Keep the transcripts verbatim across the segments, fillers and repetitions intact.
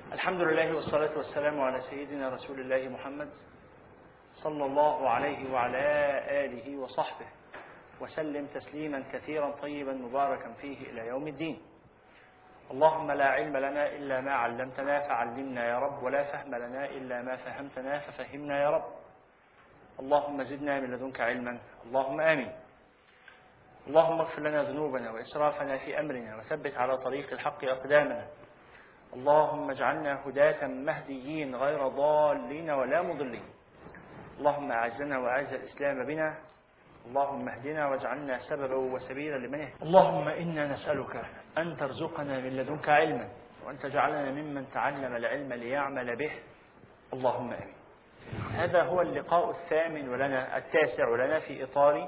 الحمد لله والصلاة والسلام على سيدنا رسول الله محمد صلى الله عليه وعلى آله وصحبه وسلم تسليما كثيرا طيبا مباركا فيه إلى يوم الدين. اللهم لا علم لنا إلا ما علمتنا فعلمنا يا رب، ولا فهم لنا إلا ما فهمتنا ففهمنا يا رب. اللهم زدنا من لدنك علما، اللهم آمين. اللهم اغفر لنا ذنوبنا وإسرافنا في أمرنا وثبت على طريق الحق أقدامنا. اللهم اجعلنا هداة مهديين غير ضالين ولا مضلين. اللهم أعزنا وأعز الإسلام بنا. اللهم اهدنا واجعلنا سببا وسبيلا لمن يهدي. اللهم إنا نسألك أن ترزقنا من لدنك علما، وأن تجعلنا ممن تعلم العلم ليعمل به. اللهم آمين. هذا هو اللقاء الثامن ولنا التاسع ولنا في إطار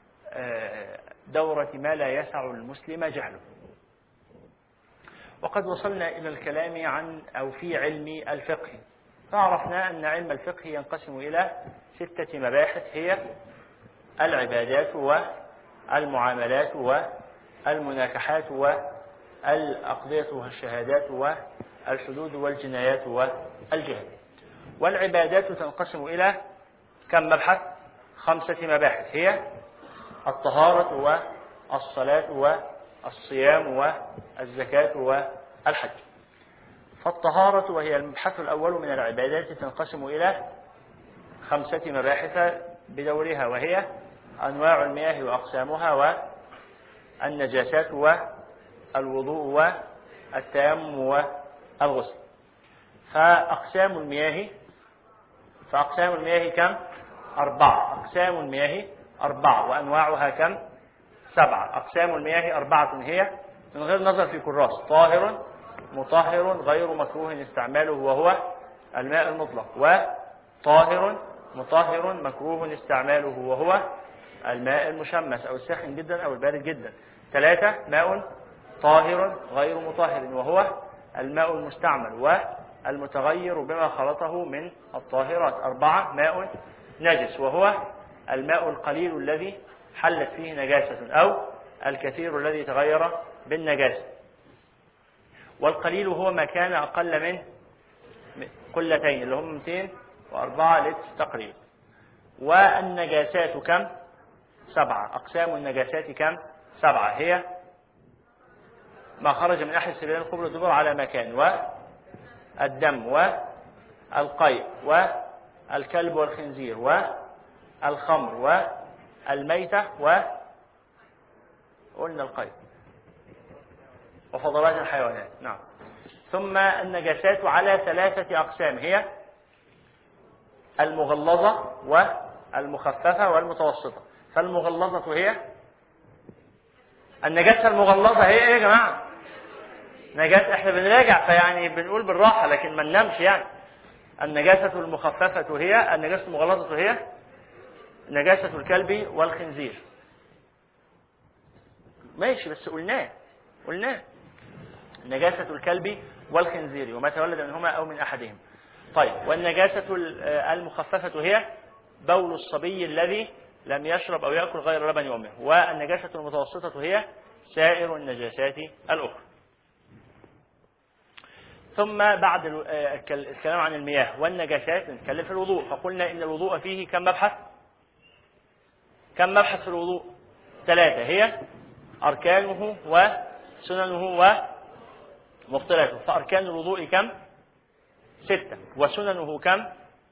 دورة ما لا يسع المسلم جهله. وقد وصلنا إلى الكلام عن أو في علم الفقه، فعرفنا أن علم الفقه ينقسم إلى ستة مباحث، هي العبادات والمعاملات والمناكحات والأقضية والشهادات والحدود والجنايات والجهاد. والعبادات تنقسم إلى كم مبحث؟ خمسة مباحث، هي الطهارة والصلاة والصيام والزكاة والحج. فالطهارة وهي المبحث الأول من العبادات تنقسم إلى خمسة مباحث بدورها، وهي أنواع المياه وأقسامها والنجاسات والوضوء والتيمم والغسل. فأقسام المياه فأقسام المياه كم؟ أربعة. أقسام المياه أربعة وأنواعها كم؟ سبعة. أقسام المياه أربعة، هي من غير نظر في كراس: طاهر، مطهر، غير مكروه استعماله وهو الماء المطلق، وطاهر، مطهر، مكروه استعماله وهو الماء المشمس أو الساخن جدا أو البارد جدا. ثلاثة: ماء طاهر غير مطهر وهو الماء المستعمل والمتغير بما خلطه من الطاهرات. أربعة: ماء نجس وهو الماء القليل الذي حلت فيه نجاسة أو الكثير الذي تغير بالنجاسة. والقليل هو ما كان أقل من قلتين اللي هم مئتين وأربعة لتر تقريبا. والنجاسات كم؟ سبعة. أقسام النجاسات كم؟ سبعة، هي ما خرج من أحد السبيلين قبل الدبر على مكان، والدم والقيء والكلب والخنزير والخمر والميتة وقلنا القيء وفضلات الحيوانات. نعم. ثم النجاسات على ثلاثة أقسام، هي المغلظة والمخففة والمتوسطة. فالمغلظة هي النجاسة المغلظة هي ايه يا جماعة؟ نجاسة، احنا بنراجع فيعني بنقول بالراحة لكن ما ننامش يعني. النجاسة المخففة هي النجاسة المغلظة هي نجاسة الكلب والخنزير. ماشي، بس قلناه قلناه نجاسة الكلب والخنزير وما تولد منهما أو من أحدهم. طيب، والنجاسة المخففة هي بول الصبي الذي لم يشرب أو يأكل غير لبن أمه. والنجاسة المتوسطة هي سائر النجاسات الأخرى. ثم بعد الكلام عن المياه والنجاسات نتكلم في الوضوء. فقلنا إن الوضوء فيه كم مبحث؟ كم مبحث في الوضوء؟ ثلاثة، هي أركانه وسننه ومبطلاته. فأركان الوضوء كم؟ ستة. وسننه كم؟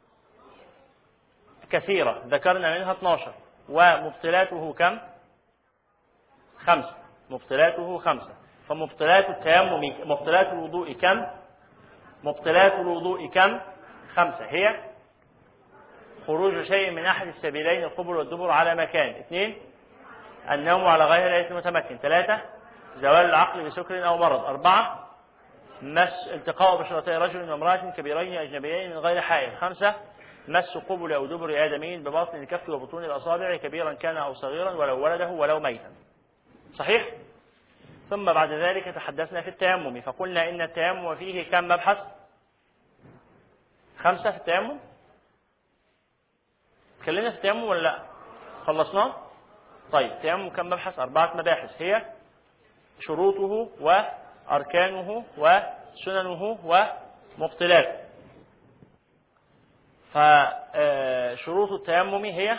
كثيرة، ذكرنا منها اثناشر. ومبطلاته كم؟ خمسة. مبطلاته خمسة. فمبطلات التيمم مبطلات الوضوء كم؟ مبطلات الوضوء كم؟ خمسة، هي خروج شيء من أحد السبيلين القبل والدبر على مكان. اثنين: النوم على غير الهيئة المتمكن. ثلاثة: زوال العقل بسكر أو مرض. أربعة: مس التقاء بشرتي رجل وامرأة كبيرين أجنبيين من غير حائل. خمسة: مس قبل أو دبر آدمين بباطن الكف وبطون الأصابع كبيرا كان أو صغيرا ولو ولده ولو ميتا. صحيح؟ ثم بعد ذلك تحدثنا في التيمم، فقلنا إن التيمم فيه كم مبحث؟ خمسة في التيمم. تكلمنا في التيمم ولا لا؟ خلصناه؟ طيب، التيمم كم مبحث؟ أربعة مباحث، هي شروطه وأركانه وسننه مبطلات. فشروط التيمم هي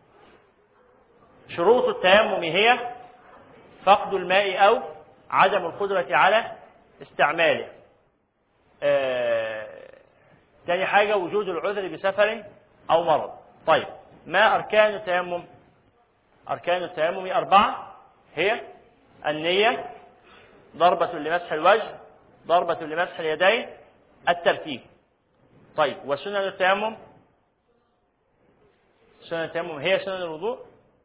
شروط التيمم هي فقد الماء أو عدم القدرة على استعماله. ثاني حاجة وجود العذر بسفر أو مرض. طيب ما أركان التيمم؟ أركان التيمم أربعة، هي النية، ضربة لمسح الوجه، ضربة لمسح اليدين، الترتيب. طيب وسنن التيمم؟ سنن التيمم هي سنن الوضوء،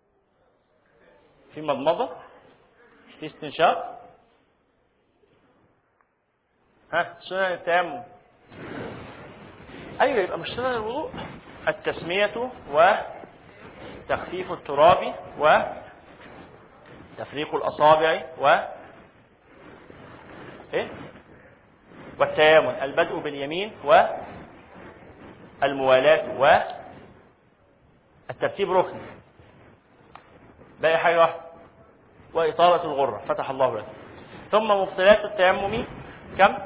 في مضمضة، في استنشاق. ها سنن التيمم أيوة يبقى مش سنن الوضوء. التسمية وتخفيف التراب وتفريق الأصابع و إيه؟ والتيامن، البدء باليمين والموالاة والترتيب ركن. باقي حاجة واحدة، وإطالة الغرة، فتح الله لك. ثم مبطلات التيمم كم؟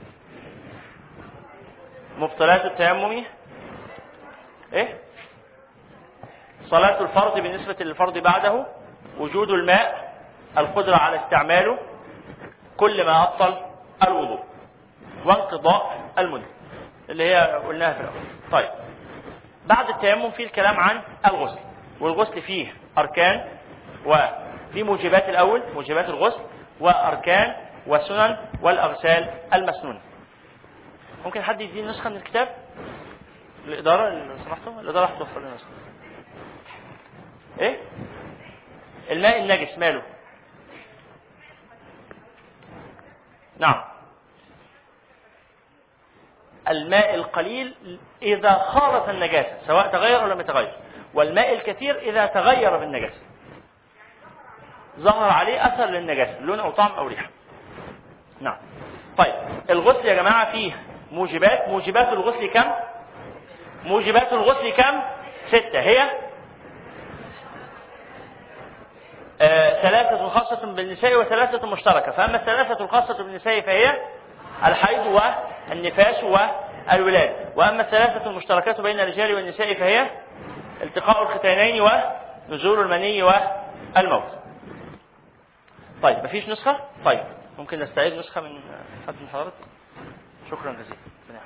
مبطلات التيمم إيه؟ صلاة الفرض بالنسبة للفرض بعده، وجود الماء، القدرة على استعماله، كل ما أبطل الوضوء، وانقضاء المدة اللي هي قلناها في الأول. طيب بعد التيمم فيه الكلام عن الغسل، والغسل فيه أركان وفي موجبات الأول، موجبات الغسل، وأركان وسنن والأغسال المسنونة. ممكن حد يديني نسخة من الكتاب؟ الإدارة اللي سمحتوا؟ الإدارة هتوفر لنا نسخة. إيه؟ الماء النجس ماله؟ نعم، الماء القليل إذا خالط النجاسة سواء تغير أو لم يتغير، والماء الكثير إذا تغير بالنجاسة، ظهر عليه أثر للنجاسة، لون أو طعم أو ريحة. نعم. طيب الغسل يا جماعة فيه موجبات. موجبات الغسل كم؟ موجبات الغسل كم؟ ستة، هي آه ثلاثة خاصة بالنساء وثلاثة مشتركة. فأما الثلاثة الخاصة بالنساء فهي الحيض والنفاس والولادة، وأما الثلاثة المشتركات بين الرجال والنساء فهي التقاء الختانين ونزول المني والموت. طيب مفيش نسخة؟ طيب ممكن نستعيد نسخة من حد من حضرتك؟ شكرا جزيلا.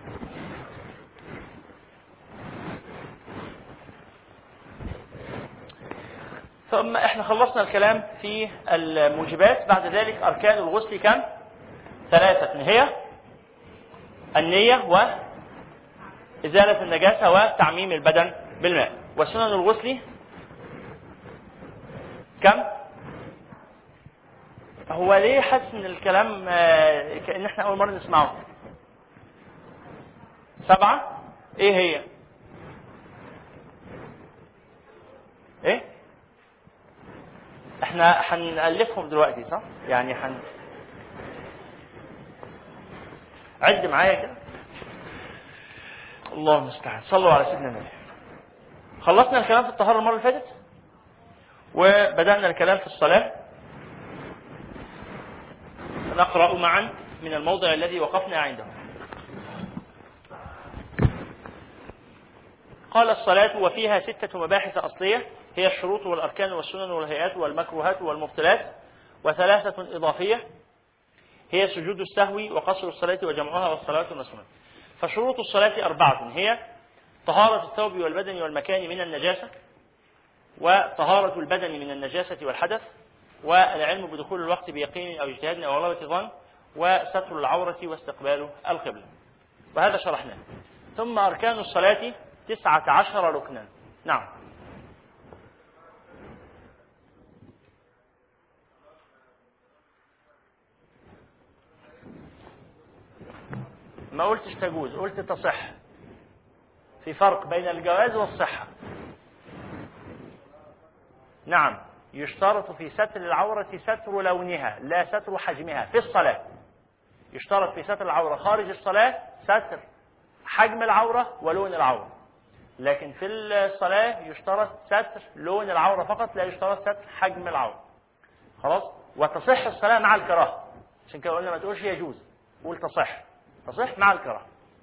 ثم احنا خلصنا الكلام في الموجبات. بعد ذلك أركان الغسل كم؟ ثلاثة، هي النية وإزالة النجاسة وتعميم البدن بالماء. وسنن الغسل كم؟ هو ليه حاسس ان الكلام كأن احنا أول مرة نسمعه؟ سبعة. ايه هي؟ ايه؟ احنا هنألفهم دلوقتي صح؟ يعني حن عد معايا كده. الله المستعان. صلوا على سيدنا النبي. خلصنا الكلام في الطهارة المرة اللي فاتت، وبدأنا الكلام في الصلاة. نقرأ معا من الموضع الذي وقفنا عنده. قال الصلاة وفيها ستة مباحث أصلية، هي الشروط والأركان والسنن والهيئات والمكروهات والمبطلات، وثلاثة إضافية هي سجود السهو وقصر الصلاة وجمعها والصلاة المسنونة. فشروط الصلاة أربعة، هي طهارة الثوب والبدن والمكان من النجاسة، وطهارة البدن من النجاسة والحدث، والعلم بدخول الوقت بيقين أو اجتهاد أو غلبة ظن، وستر العورة واستقبال القبلة، وهذا شرحناه. ثم أركان الصلاة تسعة عشر ركنا. نعم. ما قلتش تجوز، قلت تصح. في فرق بين الجواز والصحة. نعم، يشترط في ستر العورة ستر لونها لا ستر حجمها في الصلاة. يشترط في ستر العورة خارج الصلاة ستر حجم العورة ولون العورة، لكن في الصلاة يشترط ستر لون العورة فقط، لا يشترط ستر حجم العورة. خلاص. وتصح الصلاة مع الكراهة، عشان كده قلنا ما تقولش يجوز، قول تصح. تصح مع الكراهة.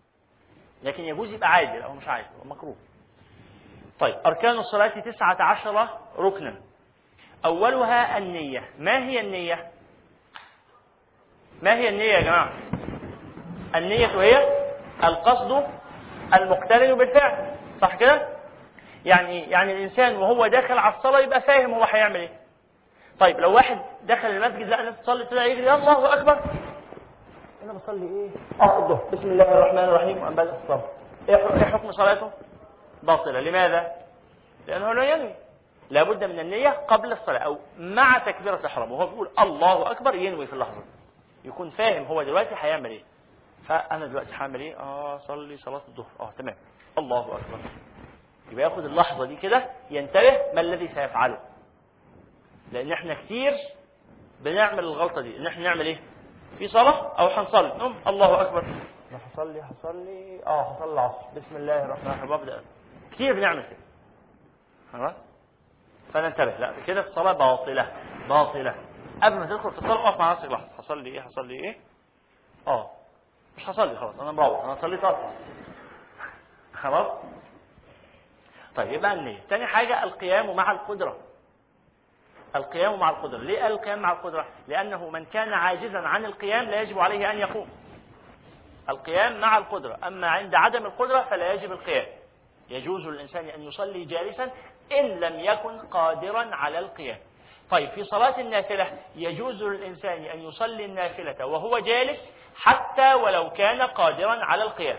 لكن يجوز يبقى عادي، لا هو مش عادي، هو مكروه. طيب أركان الصلاة تسعة عشر ركنا. أولها النية. ما هي النية؟ ما هي النية يا جماعة؟ النية هي القصد المقترن بالفعل، صح كده؟ يعني يعني الإنسان وهو داخل على الصلاة يبقى فاهم هو هيعمل إيه. طيب لو واحد دخل المسجد لقى الناس تصلي طلع يجري يا الله أكبر، أنا بصلي إيه؟ آه الظهر، بسم الله الرحمن الرحيم وأن بدأ الصلاة. إيه حكم صلاته؟ باطلة. لماذا؟ لأنه لا ينوي. لابد من النية قبل الصلاة أو مع تكبيرة الإحرام، وهو بيقول الله أكبر ينوي في اللحظة، يكون فاهم هو دلوقتي هيعمل إيه. فأنا دلوقتي هعمل إيه؟ آه صلي صلاة الظهر، آه تمام، الله أكبر. يبقى ياخد اللحظة دي كده ينتبه ما الذي سيفعله. لأن إحنا كتير بنعمل الغلطة دي، إن إحنا نعمل إيه؟ في صلاة أو هنصلي، نقوم الله أكبر، أنا هصلي هصلي آه هصلي العصر، بسم الله الرحمن الرحيم ببدأ. كتير بنعمل كده، خلاص؟ فننتبه، لا كده الصلاة باطلة باطلة. قبل ما تدخل في الصلاة اقف مع نفسك لحظة، هصلي إيه هصلي إيه؟ آه مش هصلي خلاص، أنا مروح، أنا صليت أصلا، خلاص؟ طيب يبقى النية. تاني حاجة القيام مع القدرة. القيام مع القدرة. ليه القيام مع القدرة؟ لأنه من كان عاجزا عن القيام لا يجب عليه أن يقوم. القيام مع القدرة. أما عند عدم القدرة فلا يجب القيام. يجوز للإنسان أن يصلي جالسا إن لم يكن قادرا على القيام. طيب في صلاة النافلة يجوز للإنسان أن يصلي النافلة وهو جالس حتى ولو كان قادرا على القيام.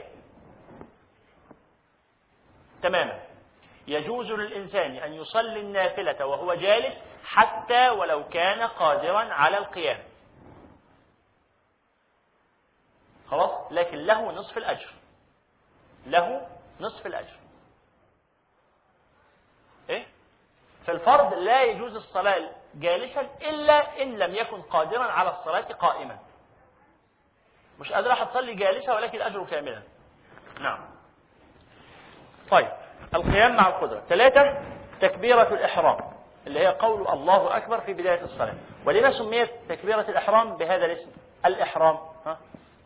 تماما. يجوز للإنسان أن يصلي النافلة وهو جالس حتى ولو كان قادرا على القيام. خلاص؟ لكن له نصف الأجر. له نصف الأجر. إيه؟ في الفرض لا يجوز الصلاة جالسا إلا إن لم يكن قادرا على الصلاة قائما. مش قادرة هتصلي جالسة ولكن الأجر كاملا. نعم. طيب القيام مع القدرة. ثلاثة تكبيرة الإحرام اللي هي قول الله أكبر في بداية الصلاة. ولما سميت تكبيرة الإحرام بهذا الاسم الإحرام؟ ها؟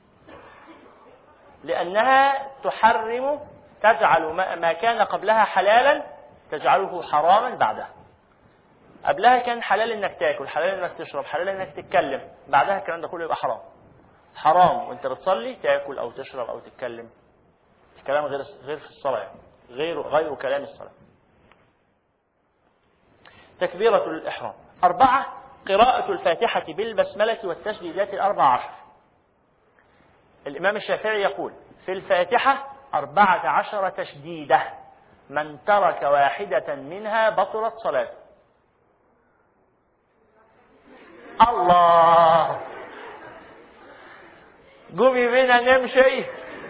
لأنها تحرم، تجعل ما كان قبلها حلالا تجعله حراما بعدها. قبلها كان حلال انك تاكل، حلال انك تشرب، حلال انك تتكلم، بعدها الكلام ده كله يبقى حرام. حرام وانت بتصلي تاكل او تشرب او تتكلم. الكلام غير غير في الصلاة يعني. غير غير كلام الصلاة. تكبيرة الإحرام. أربعة قراءة الفاتحة بالبسملة والتشديدات الأربع عشر. الإمام الشافعي يقول في الفاتحة أربعة عشر تشديدة، من ترك واحدة منها بطلت صلاته. الله، قومي بينا نمشي.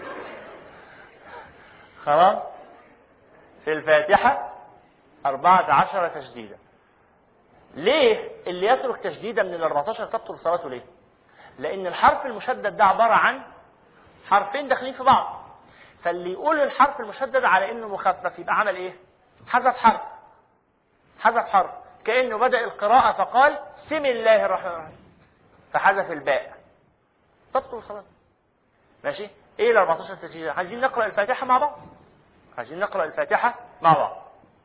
خلاص. في الفاتحة أربعة عشر تشديدة. ليه اللي يترك تشديدة من الأربعتاشر تبطل صلاته؟ ليه؟ لأن الحرف المشدد ده عبارة عن حرفين داخلين في بعض، فاللي يقول الحرف المشدد على إنه مخفف يبقى عمل إيه؟ حذف حرف. حذف حرف كأنه بدأ القراءة فقال بسم الله الرحمن الرحيم فحذف الباء، تبطل صلاته. ماشي؟ إيه ال أربعتاشر تشديدة؟ عايزين نقرأ الفاتحة مع بعض. عايزين نقرأ الفاتحة مع بعض.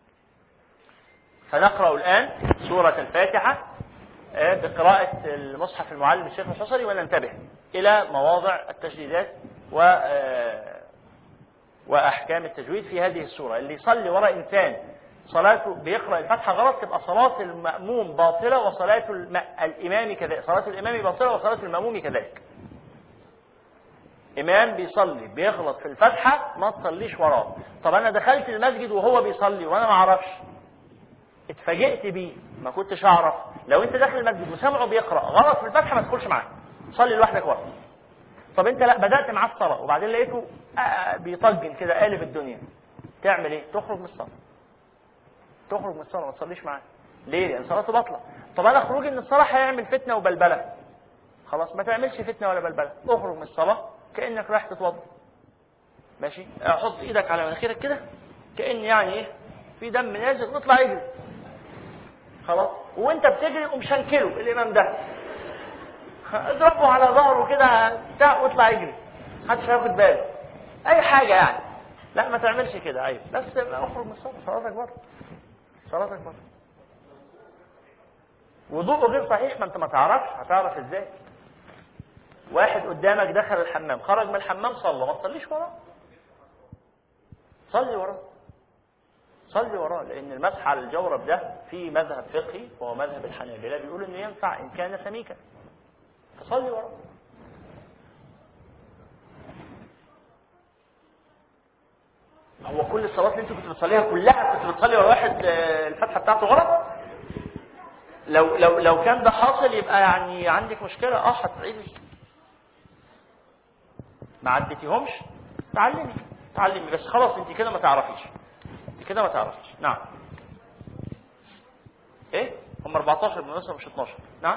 فنقرأ الآن سورة الفاتحة بقراءة المصحف المعلم الشيخ الحصري، وننتبه إلى مواضع التشديدات و وأحكام التجويد في هذه السورة. اللي يصلي وراء إنسان صلاته بيقرأ الفاتحة غلط تبقى صلاة المأموم باطلة وصلاة الإمام كذلك. صلاة الإمام باطلة وصلاة المأموم كذلك. إمام بيصلي بيغلط في الفاتحة ما تصليش وراه. طب أنا دخلت المسجد وهو بيصلي وأنا ما أعرفش، اتفاجئت بيه ما كنتش أعرف. لو أنت داخل المسجد وسمعه بيقرأ غلط في الفاتحة ما تدخلش معاه، صلي لوحدك وراه. طب أنت لا بدأت معاه الصلاة وبعدين لقيته بيطجن كده قالب الدنيا، تعمل إيه؟ تخرج من الصلاة. تخرج من الصلاة ما تصليش معاه. ليه؟ لأن صلاته باطلة. طب أنا خروجي من الصلاة هيعمل فتنة وبلبلة. خلاص ما تعملش فتنة ولا بلبلة، اخرج من الصلاة كأنك رايح تتوضا. ماشي؟ حط إيدك على مناخيرك كده كأن يعني إيه؟ في دم نازل، نطلع يجري. خلاص؟ وأنت بتجري قوم شنكله الإمام ده. اضربه على ظهره كده بتاع واطلع يجري. محدش هياخد باله. اي حاجه يعني. لا ما تعملش كده، عيب، بس اخرج من الصلاه، صلاتك بره، صلاتك بره. وضوءه غير صحيح، ما انت ما تعرفش، هتعرف ازاي؟ واحد قدامك دخل الحمام، خرج من الحمام صلى، ما تصليش وراه، صلي وراه، صلي وراه، لان المسح على الجورب ده في مذهب فقهي وهو مذهب الحنابلة بيقول انه ينفع ان كان سميكا، فصلي وراه. هو كل الصلاه اللي انت كنت بتصليها كلها كنت بتصلي ورا واحد الفتحه بتاعته غلط؟ لو لو لو كان ده حاصل يبقى يعني عندك مشكله. اه هتعيدي، ما عدتيهمش، تعلمي تعلمي بس خلاص انت كده ما تعرفيش، انت كده ما تعرفيش. نعم. ايه هم أربعتاشر بالمناسبه مش اتناشر. نعم.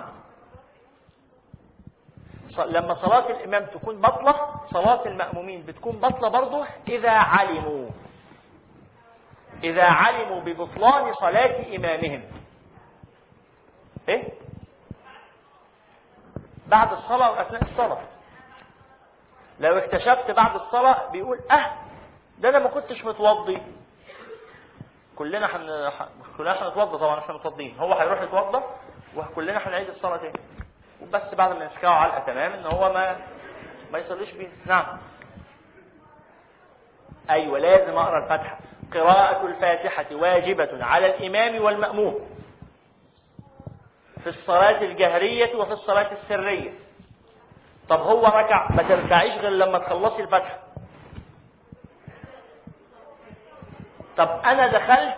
لما صلاة الإمام تكون بطلة، صلاة المأمومين بتكون بطلة برضه إذا علموا إذا علموا ببطلان صلاة إمامهم. إيه؟ بعد الصلاة وأثناء الصلاة. لو اكتشفت بعد الصلاة بيقول أه ده أنا ما كنتش متوضي، كلنا حن... كلنا هنتوضى طبعا، احنا متوضين، هو هيروح يتوضى وكلنا هنعيد الصلاة تاني، وبس بعد ما يسكعوا علقة تمام ان هو ما ما يصليش بيه. نعم. ايوه لازم اقرا الفاتحة. قراءة الفاتحة واجبة على الامام والمأموم في الصلاة الجهرية وفي الصلاة السرية. طب هو ركع، ما تركعيش غير لما تخلصي الفاتحة. طب انا دخلت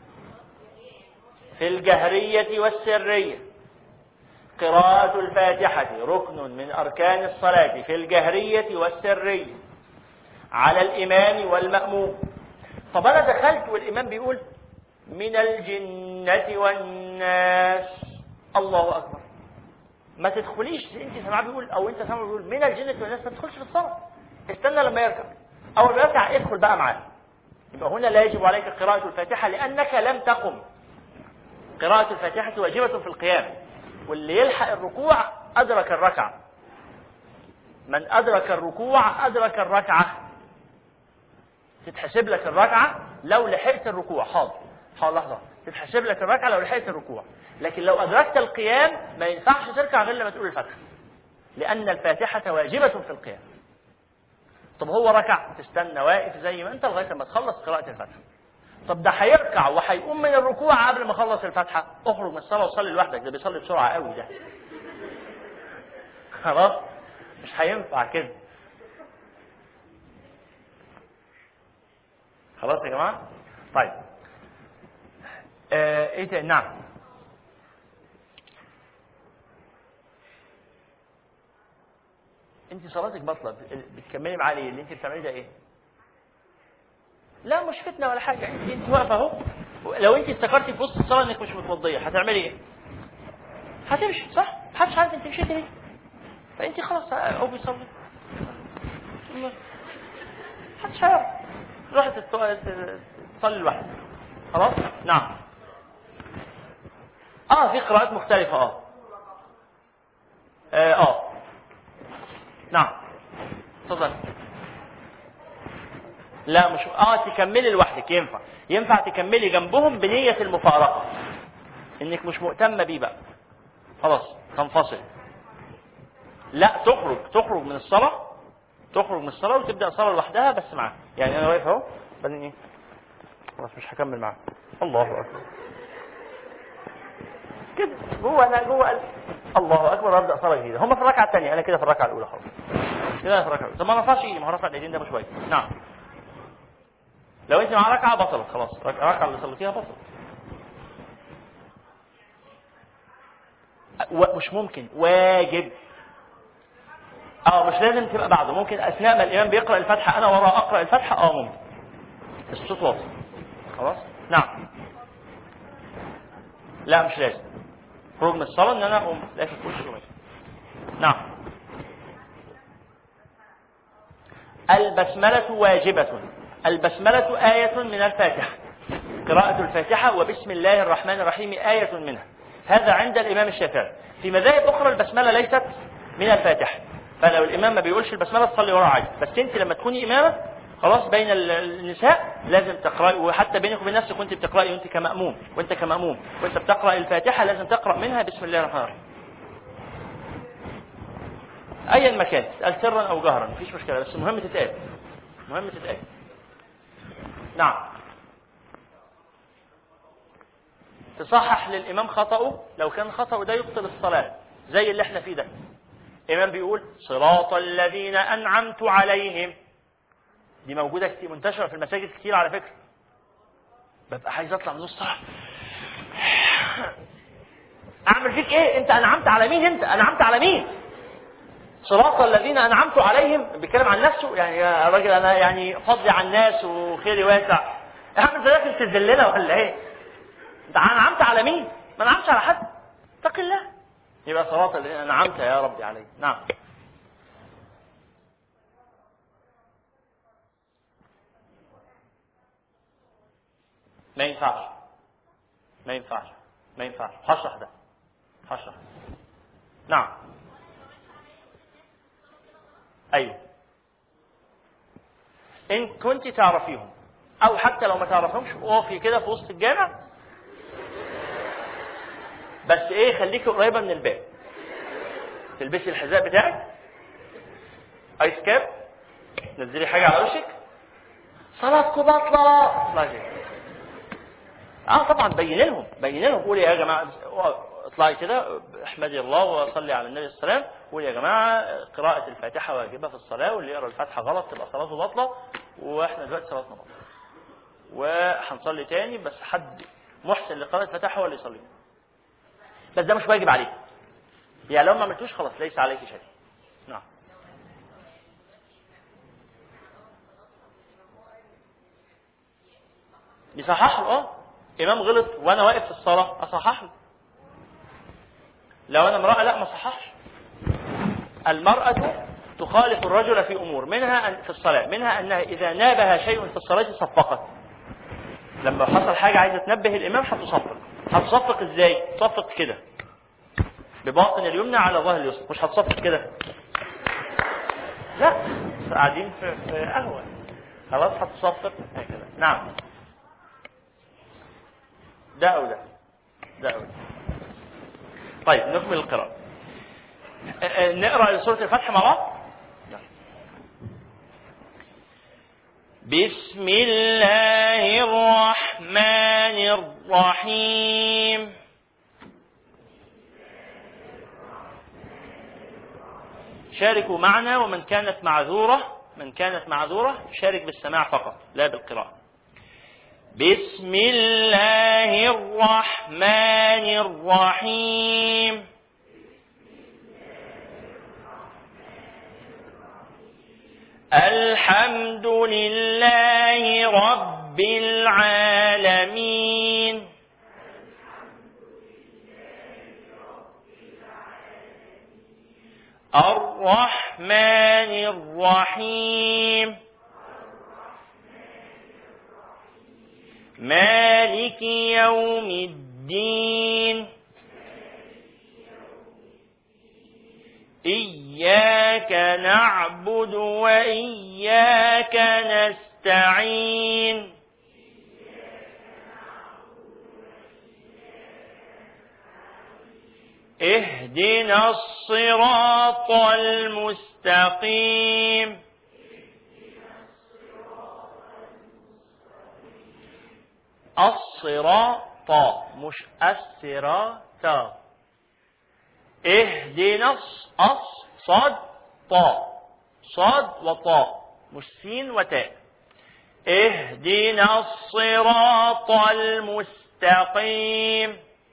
في الجهرية والسرية، قراءة الفاتحة ركن من أركان الصلاة في الجهرية والسرية على الإمام والمأموم. طب أنا دخلت والإمام بيقول من الجنة والناس، الله أكبر، ما تدخليش أنت سمع بيقول أو أنت سمع بيقول من الجنة والناس، ما تدخلش في الصلاة، استنى لما يركع. أول ما يركع ادخل بقى معاه. يبقى هنا لا يجب عليك قراءة الفاتحة لأنك لم تقم. قراءة الفاتحة واجبة في القيام، واللي يلحق الركوع أدرك الركعة. من أدرك الركوع أدرك الركعة، تتحسب لك الركعة لو لحقت الركوع. حاضر حاضر لحظة، تتحسب لك الركعة لو لحقت الركوع، لكن لو أدركت القيام ما ينفعش تركع غير لما تقول الفاتحة، لأن الفاتحة واجبة في القيام. طب هو ركع، تستنى واقف زي ما أنت لغاية ما تخلص قراءة الفاتحة. طب ده هيركع وهيقوم من الركوع قبل ما اخلص الفاتحه، اخرج من الصلاه وصلي لوحدك، ده بيصلي بسرعه قوي ده. خلاص مش هينفع كده. خلاص يا جماعه. طيب آه ايه تاني؟ نعم. انت صلاتك بطلت، بتكملي معاه ليه؟ اللي انت بتعمليه ده ايه؟ لا مش فتنه ولا حاجه، انت انت واقفه اهو، لو انت افتكرتي في وسط الصلاه انك مش متوضيه هتعملي ايه؟ هتمشي صح؟ محدش عارف انت مشيتي ليه، فانت خلاص او بيصلي محدش عارف، روحي تصلي لوحدك. خلاص. نعم. اه في قراءات مختلفه. اه اه, آه. نعم تفضل. لا مش اه تكملي لوحدك، ينفع ينفع تكملي جنبهم بنية المفارقة، انك مش مهتمة بيه بقى، خلاص تنفصل. لا تخرج تخرج من الصلاة، تخرج من الصلاة وتبدأ صلاة لوحدها بس معاه. يعني انا واقف اهو بعدين ايه خلاص مش هكمل معاه، الله اكبر كده جوه، انا جوه قلبي الله اكبر، ابدا صلاة جديدة. هم في الركعة الثانية، انا كده في الركعة الاولى خلاص كده في الركعة الأولى. طب ما رفعش ايدي، ما هو رفع الايدين ده مش كويس. نعم. لو انت مع ركعه بطلت خلاص، الركعه اللي صليتيها بطلت. مش ممكن، واجب. اه مش لازم تبقى بعده، ممكن اثناء ما الامام بيقرا الفاتحه انا وراه اقرا الفاتحه، اه ممكن الصوت واطي. خلاص. نعم. لا مش لازم خروج من الصلاه ان انا اقوم لازم كل شويه. نعم. البسمله واجبه. البسمله ايه من الفاتحه، قراءة الفاتحة وبسم الله الرحمن الرحيم آية منها، هذا عند الإمام الشافعي. في مذاهب أخرى البسملة ليست من الفاتحة، فلو الإمام ما بيقولش البسملة تصلي وراه عادي، بس أنت لما تكوني إمامة خلاص بين النساء لازم تقرأي، وحتى بينك وبين نفسك وانت بتقرأي وانت كمأموم وانت كمأموم وانت بتقرأ الفاتحة لازم تقرأ منها بسم الله الرحمن الرحيم ايا مكان، تسأل سرا او جهرا مفيش مشكلة، بس المهم تتقال، مهم تتقال. نعم. تصحح للإمام خطأه لو كان خطأه ده يبطل الصلاة، زي اللي احنا فيه ده. إمام بيقول صراط الذين أنعمت عليهم، دي موجودة كتير منتشرة في المساجد كتير على فكرة. ببقى عايز أطلع من الصلاة، أعمل فيك إيه؟ أنت أنعمت على مين؟ أنت أنعمت على مين؟ صراط الذين أنعمت عليهم، بيتكلم عن نفسه يعني. يا راجل أنا يعني فضلي على الناس وخيري واسع، أعمل أنت داخل تذلنا ولا إيه؟ أنت أنعمت على مين؟ ما أنعمتش على حد، اتق الله. يبقى صراط الذين أنعمت يا ربي عليه. نعم. ما ينفعش ما ينفعش ما ينفعش هشرح ده هشرح. نعم. أيوه، إن كنت تعرفيهم أو حتى لو ما تعرفهمش وقفي كده في وسط الجامع، بس إيه خليكي قريبة من الباب، تلبسي الحذاء بتاعك، آيس كاب، نزلي حاجة على وشك، صلاتكم باطلة، لا شيء. اه طبعا بين لهم بين لهم قولي يا جماعه، اطلعي كده احمدي الله وصلي على النبي صلى الله عليه وسلم، قولي يا جماعه قراءه الفاتحه واجبه في الصلاه، واللي يقرا الفاتحه غلط تبقى صلاته باطله، واحنا دلوقتي صلاتنا باطله وهنصلي تاني، بس حد محسن لقراءه الفاتحه هو اللي يصلي، بس ده مش واجب عليك يعني، لو ما عملتوش خلاص ليس عليك شيء. نعم. يصحح له. اه امام غلط وانا واقف في الصلاه اصحح له. لو انا امراه لا ما صححش. المراه تخالف الرجل في امور، منها أن في الصلاه، منها انها اذا نابها شيء في الصلاه صفقت. لما حصل حاجه عايزه تنبه الامام هتصفق. هتصفق ازاي؟ تصفق كده بباطن اليمنى على ظهر اليسرى، مش هتصفق كده، لا قاعدين في قهوه خلاص هتصفق هكذا. نعم. ده أو ده ده أو ده. طيب نكمل القراءة. نقرأ سورة الفتح مع بعض. بسم الله الرحمن الرحيم. شاركوا معنا، ومن كانت معذورة من كانت معذورة شارك بالسماع فقط لا بالقراءة. بسم الله الرحمن الرحيم. الحمد لله رب العالمين. الرحمن الرحيم. مالك يوم الدين. إياك نعبد وإياك نستعين. اهدنا الصراط المستقيم. الصراط مش الصراط. اهدنا الص صاد طاء، صاد وطاء مش سين وتاء. اهدنا الصراط المستقيم.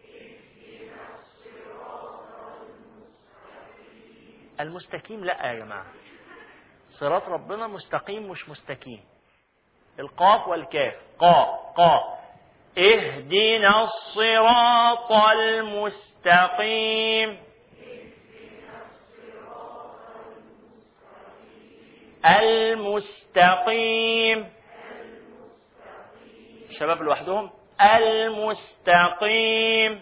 المستقيم لا يا جماعة، صراط ربنا مستقيم مش مستقيم. القاف والكاف قا قا. اهدنا الصراط المستقيم. المستقيم. الشباب لوحدهم. المستقيم.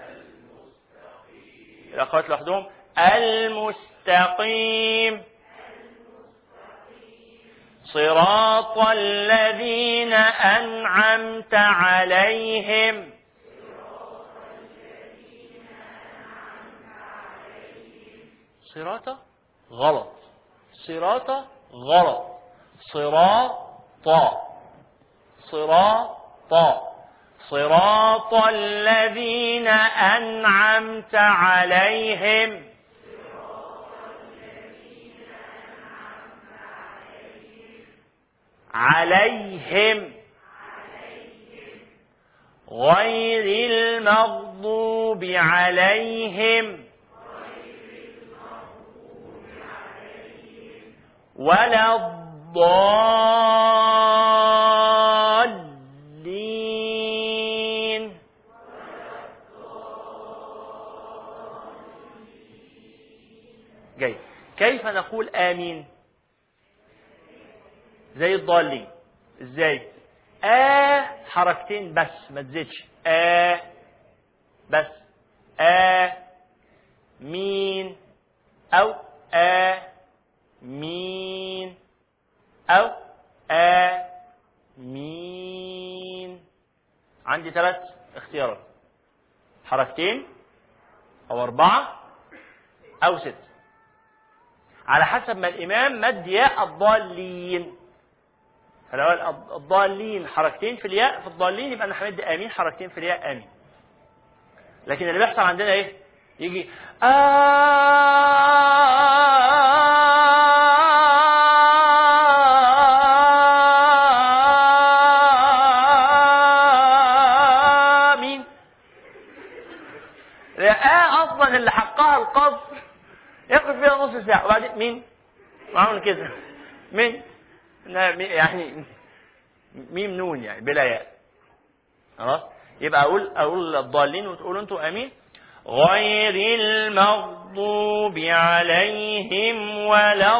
الأخوات لوحدهم. المستقيم. صراط الذين أنعمت عليهم. صراط غلط، صراط غلط، صراط صراط صراط الذين أنعمت عليهم. عليهم غير المغضوب عليهم ولا الضالين. جيد. كيف نقول آمين زي الضالين؟ ازاي؟ آ حركتين بس، ما تزيدش. آ بس. آ مين أو آ مين أو آ مين. عندي ثلاث اختيارات، حركتين أو أربعة أو ست، على حسب ما الإمام مد ياء الضالين. فلو الضالين حركتين في الياء في الضالين يبقى انا همد امين حركتين في الياء امين. لكن اللي بيحصل عندنا ايه؟ يجي آمين. آه اصلا اللي حقها القصر ياخد فيها نص ساعه، وبعدين مين معمول كده مين يعني ميم نون يعني بلا ياء. خلاص يبقى اقول اقول الضالين وتقولوا انتوا امين. غير المغضوب عليهم ولا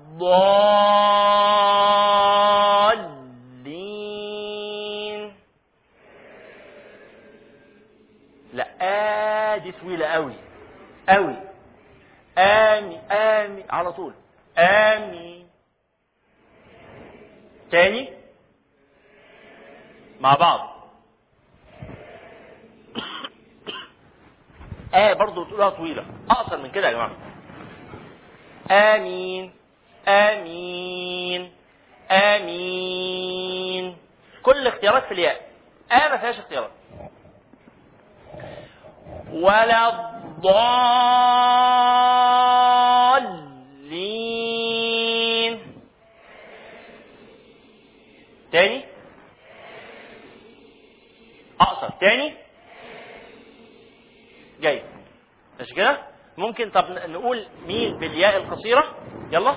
الضالين. لا آه دي طويله قوي قوي. امين امين على طول. امين. تاني مع بعض. آه برضو تقولها طويلة، أقصر من كده يا جماعة. آمين آمين آمين. كل اختيارات في الياء. آه ما فيهاش اختيارات. ولا الضالين. تاني أقصر. تاني جاي. مش كده؟ ممكن طب نقول مين بالياء القصيرة؟ يلا.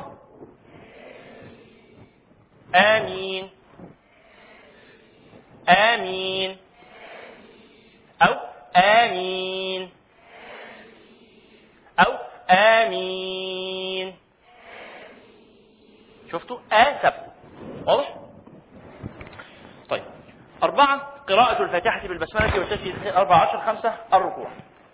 آمين آمين أو آمين أو آمين. شفتوا؟ آ ثبت. واضح؟ طيب. أربعة قراءة الفاتحة بالبسملة والتسبيح. أربعة عشر. خمسة الركوع.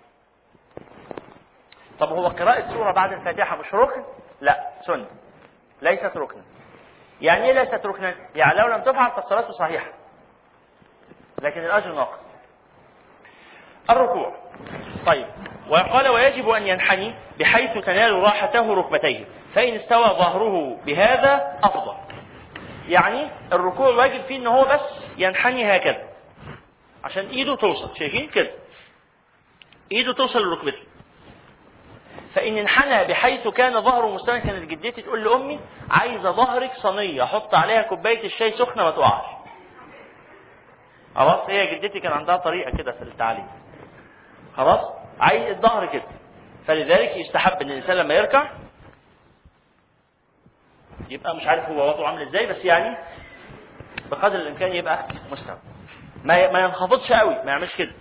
طب هو قراءة سورة بعد الفاتحة مش ركن؟ لا سنة، ليست ركنا. يعني ايه ليست ركنا؟ يعني لو لم تفعل فالصلاة صحيحة لكن الأجر ناقص. الركوع. طيب وقال ويجب أن ينحني بحيث تنال راحته ركبتيه، فإن استوى ظهره بهذا أفضل. يعني الركوع واجب فيه ان هو بس ينحني هكذا عشان ايده توصل. شايفين كده؟ ايده توصل لركبته. فإن انحنى بحيث كان ظهره مستوى، كانت جدتي تقول لأمي عايزة ظهرك صينية حط عليها كوباية الشاي سخنة ما تقعش. خلاص هي جدتي كان عندها طريقة كده في التعليم. خلاص عايز الظهر كده. فلذلك يستحب ان الانسان لما يركع يبقى مش عارف هو وضعه عامل ازاي، بس يعني بقدر الامكان يبقى مستوى، ما ما ينخفضش قوي، ما يعملش كده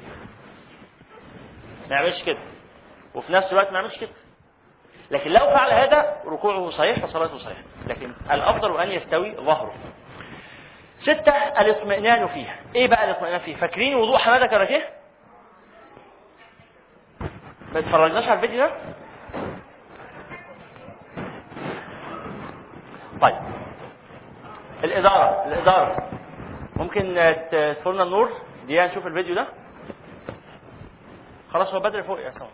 ما يعملش كده وفي نفس الوقت ما يعملش كده. لكن لو فعل هذا ركوعه صحيح فصلاته صحيحه، لكن الافضل ان يستوي ظهره. ستة الاطمئنان فيها. ايه بقى الاطمئنان فيه؟ فاكرين وضوء حماده كراكيه؟ ما اتفرجناش على الفيديو ده؟ طيب الإدارة الإدارة ممكن تدخلنا النور دي نشوف الفيديو ده. خلاص هو بدري فوق يا سمر.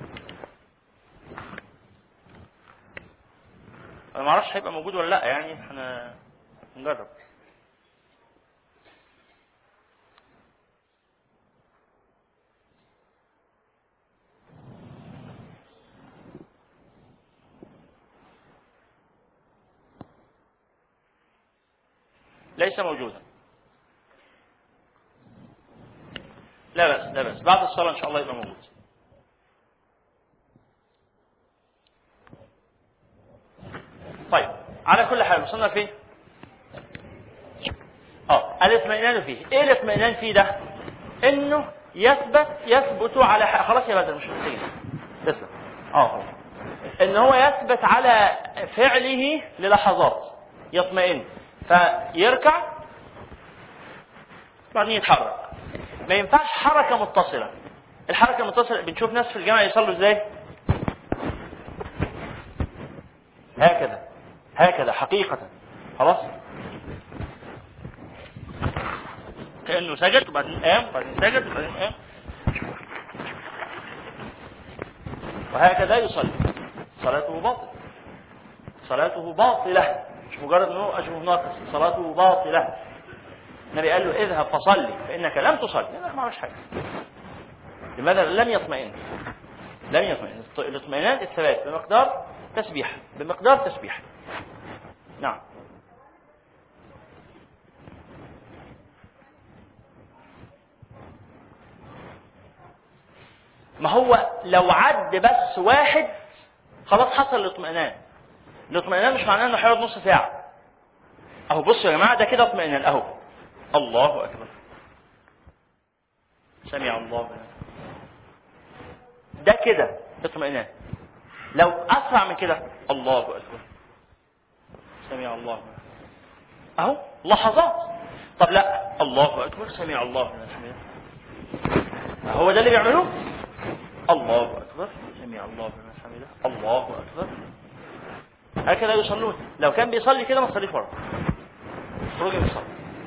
انا ما اعرفش هيبقى موجود ولا لا، يعني احنا نجرب. ليس موجودا. لا بأس لا بأس، بعد الصلاة إن شاء الله يبقى موجود. طيب على كل حال وصلنا فين؟ اه الاطمئنان فيه. ايه الاطمئنان فيه ده؟ انه يثبت يثبت على ح... خلاص يا بدر مش محتاجين تسلم. اه ان هو يثبت على فعله للحظات، يطمئن فيركع بعدين يتحرك. ما ينفعش حركه متصله. الحركه المتصله بنشوف ناس في الجامعه يصلوا ازاي؟ هكذا هكذا حقيقه. خلاص كأنه سجد وبعدين قام وبعدين سجد وبعدين قام، وهكذا يصلي. صلاته باطلة، صلاته باطلة، مش مجرد انه أجره ناقص، صلاته باطلة. النبي قال له اذهب فصلي فإنك لم تصلي، لأنك ما عملش حاجة. لماذا؟ لم يطمئن لم يطمئن الاطمئنان الثبات بمقدار تسبيح بمقدار تسبيح. نعم. ما هو لو عد بس واحد خلاص حصل الاطمئنان. الاطمئنان مش معناه انه هيقعد نص ساعه. اهو بصوا يا جماعه ده كده اطمئنان اهو. الله اكبر، سمع الله لمن ده كده اطمئنان. لو اسرع من كده الله اكبر، سمع الله اهو لحظات. طب لا الله اكبر سمع الله لمن هو ده اللي بيعملوه. الله أكبر سمع الله لمن حمده، الله أكبر. هكذا يصلون. لو كان بيصلي كده ما تصليش ورا، خروج يصلي.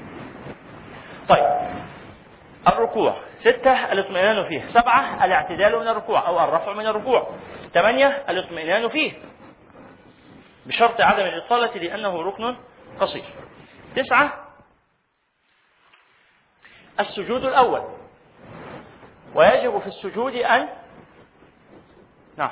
طيب الركوع ستة الاطمئنان فيه، سبعة الاعتدال من الركوع أو الرفع من الركوع، ثمانية الاطمئنان فيه بشرط عدم الإطالة لأنه ركن قصير، تسعة السجود الأول، ويجب في السجود أن نعم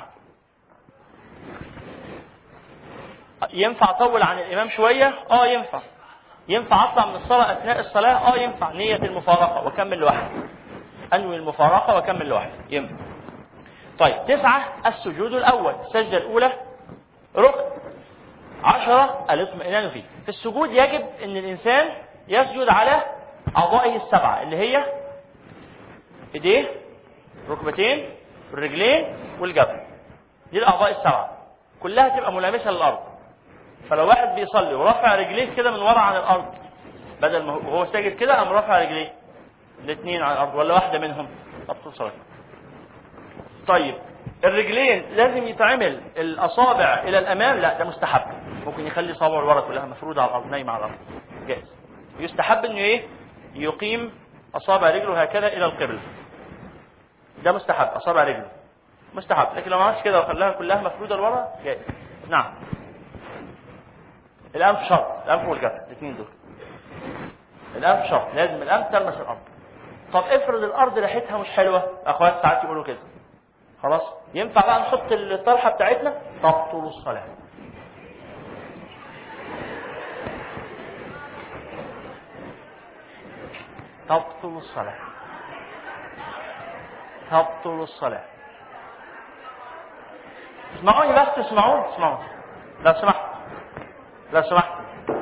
ينفع أطول عن الإمام شوية؟ آه ينفع. ينفع أطلع من الصلاة أثناء الصلاة؟ آه ينفع. نية المفارقة وكمل لوحده، أنوي المفارقة وكمل لوحده، ينفع. طيب تسعة السجود الأول، السجدة الأولى ركن. عشرة الاطمئنان فيه. في السجود يجب أن الإنسان يسجد على أعضائه السبعة اللي هي إيديه، ركبتين، الرجلين، والجبهة. دي الأعضاء السبعة كلها تبقى ملامسة للأرض. فلو واحد بيصلي ورفع رجليه كده من ورا عن الأرض، بدل ما هو ساجد كده قام رافع رجليه الاثنين عن الأرض ولا واحدة منهم، تبطل صلاته. طيب الرجلين لازم يتعمل الأصابع إلى الأمام؟ لا، ده مستحب. ممكن يخلي صابع ورا كلها مفروضة على الأرض، نايمة على الأرض، جائز. يستحب إنه إيه؟ يقيم أصابع رجله هكذا إلى القبلة، ده مستحب. أصابع رجله مستحب، لكن لو ما عملش كده وخلاها كلها مفروضة لورا جائز. نعم. الأنف شرط، الأنف والجبهة الاثنين دول. الأنف شرط، لازم الأنف تلمس الأرض. طب افرض الأرض ريحتها مش حلوة، أخوات ساعات يقولوا كده، خلاص ينفع بقى نحط الطرحة بتاعتنا؟ تبطل الصلاة. تبطل الصلاة، تبطل الصلاة. اسمعوني بس، تسمعون اسمعون لو سمحت لو سمحت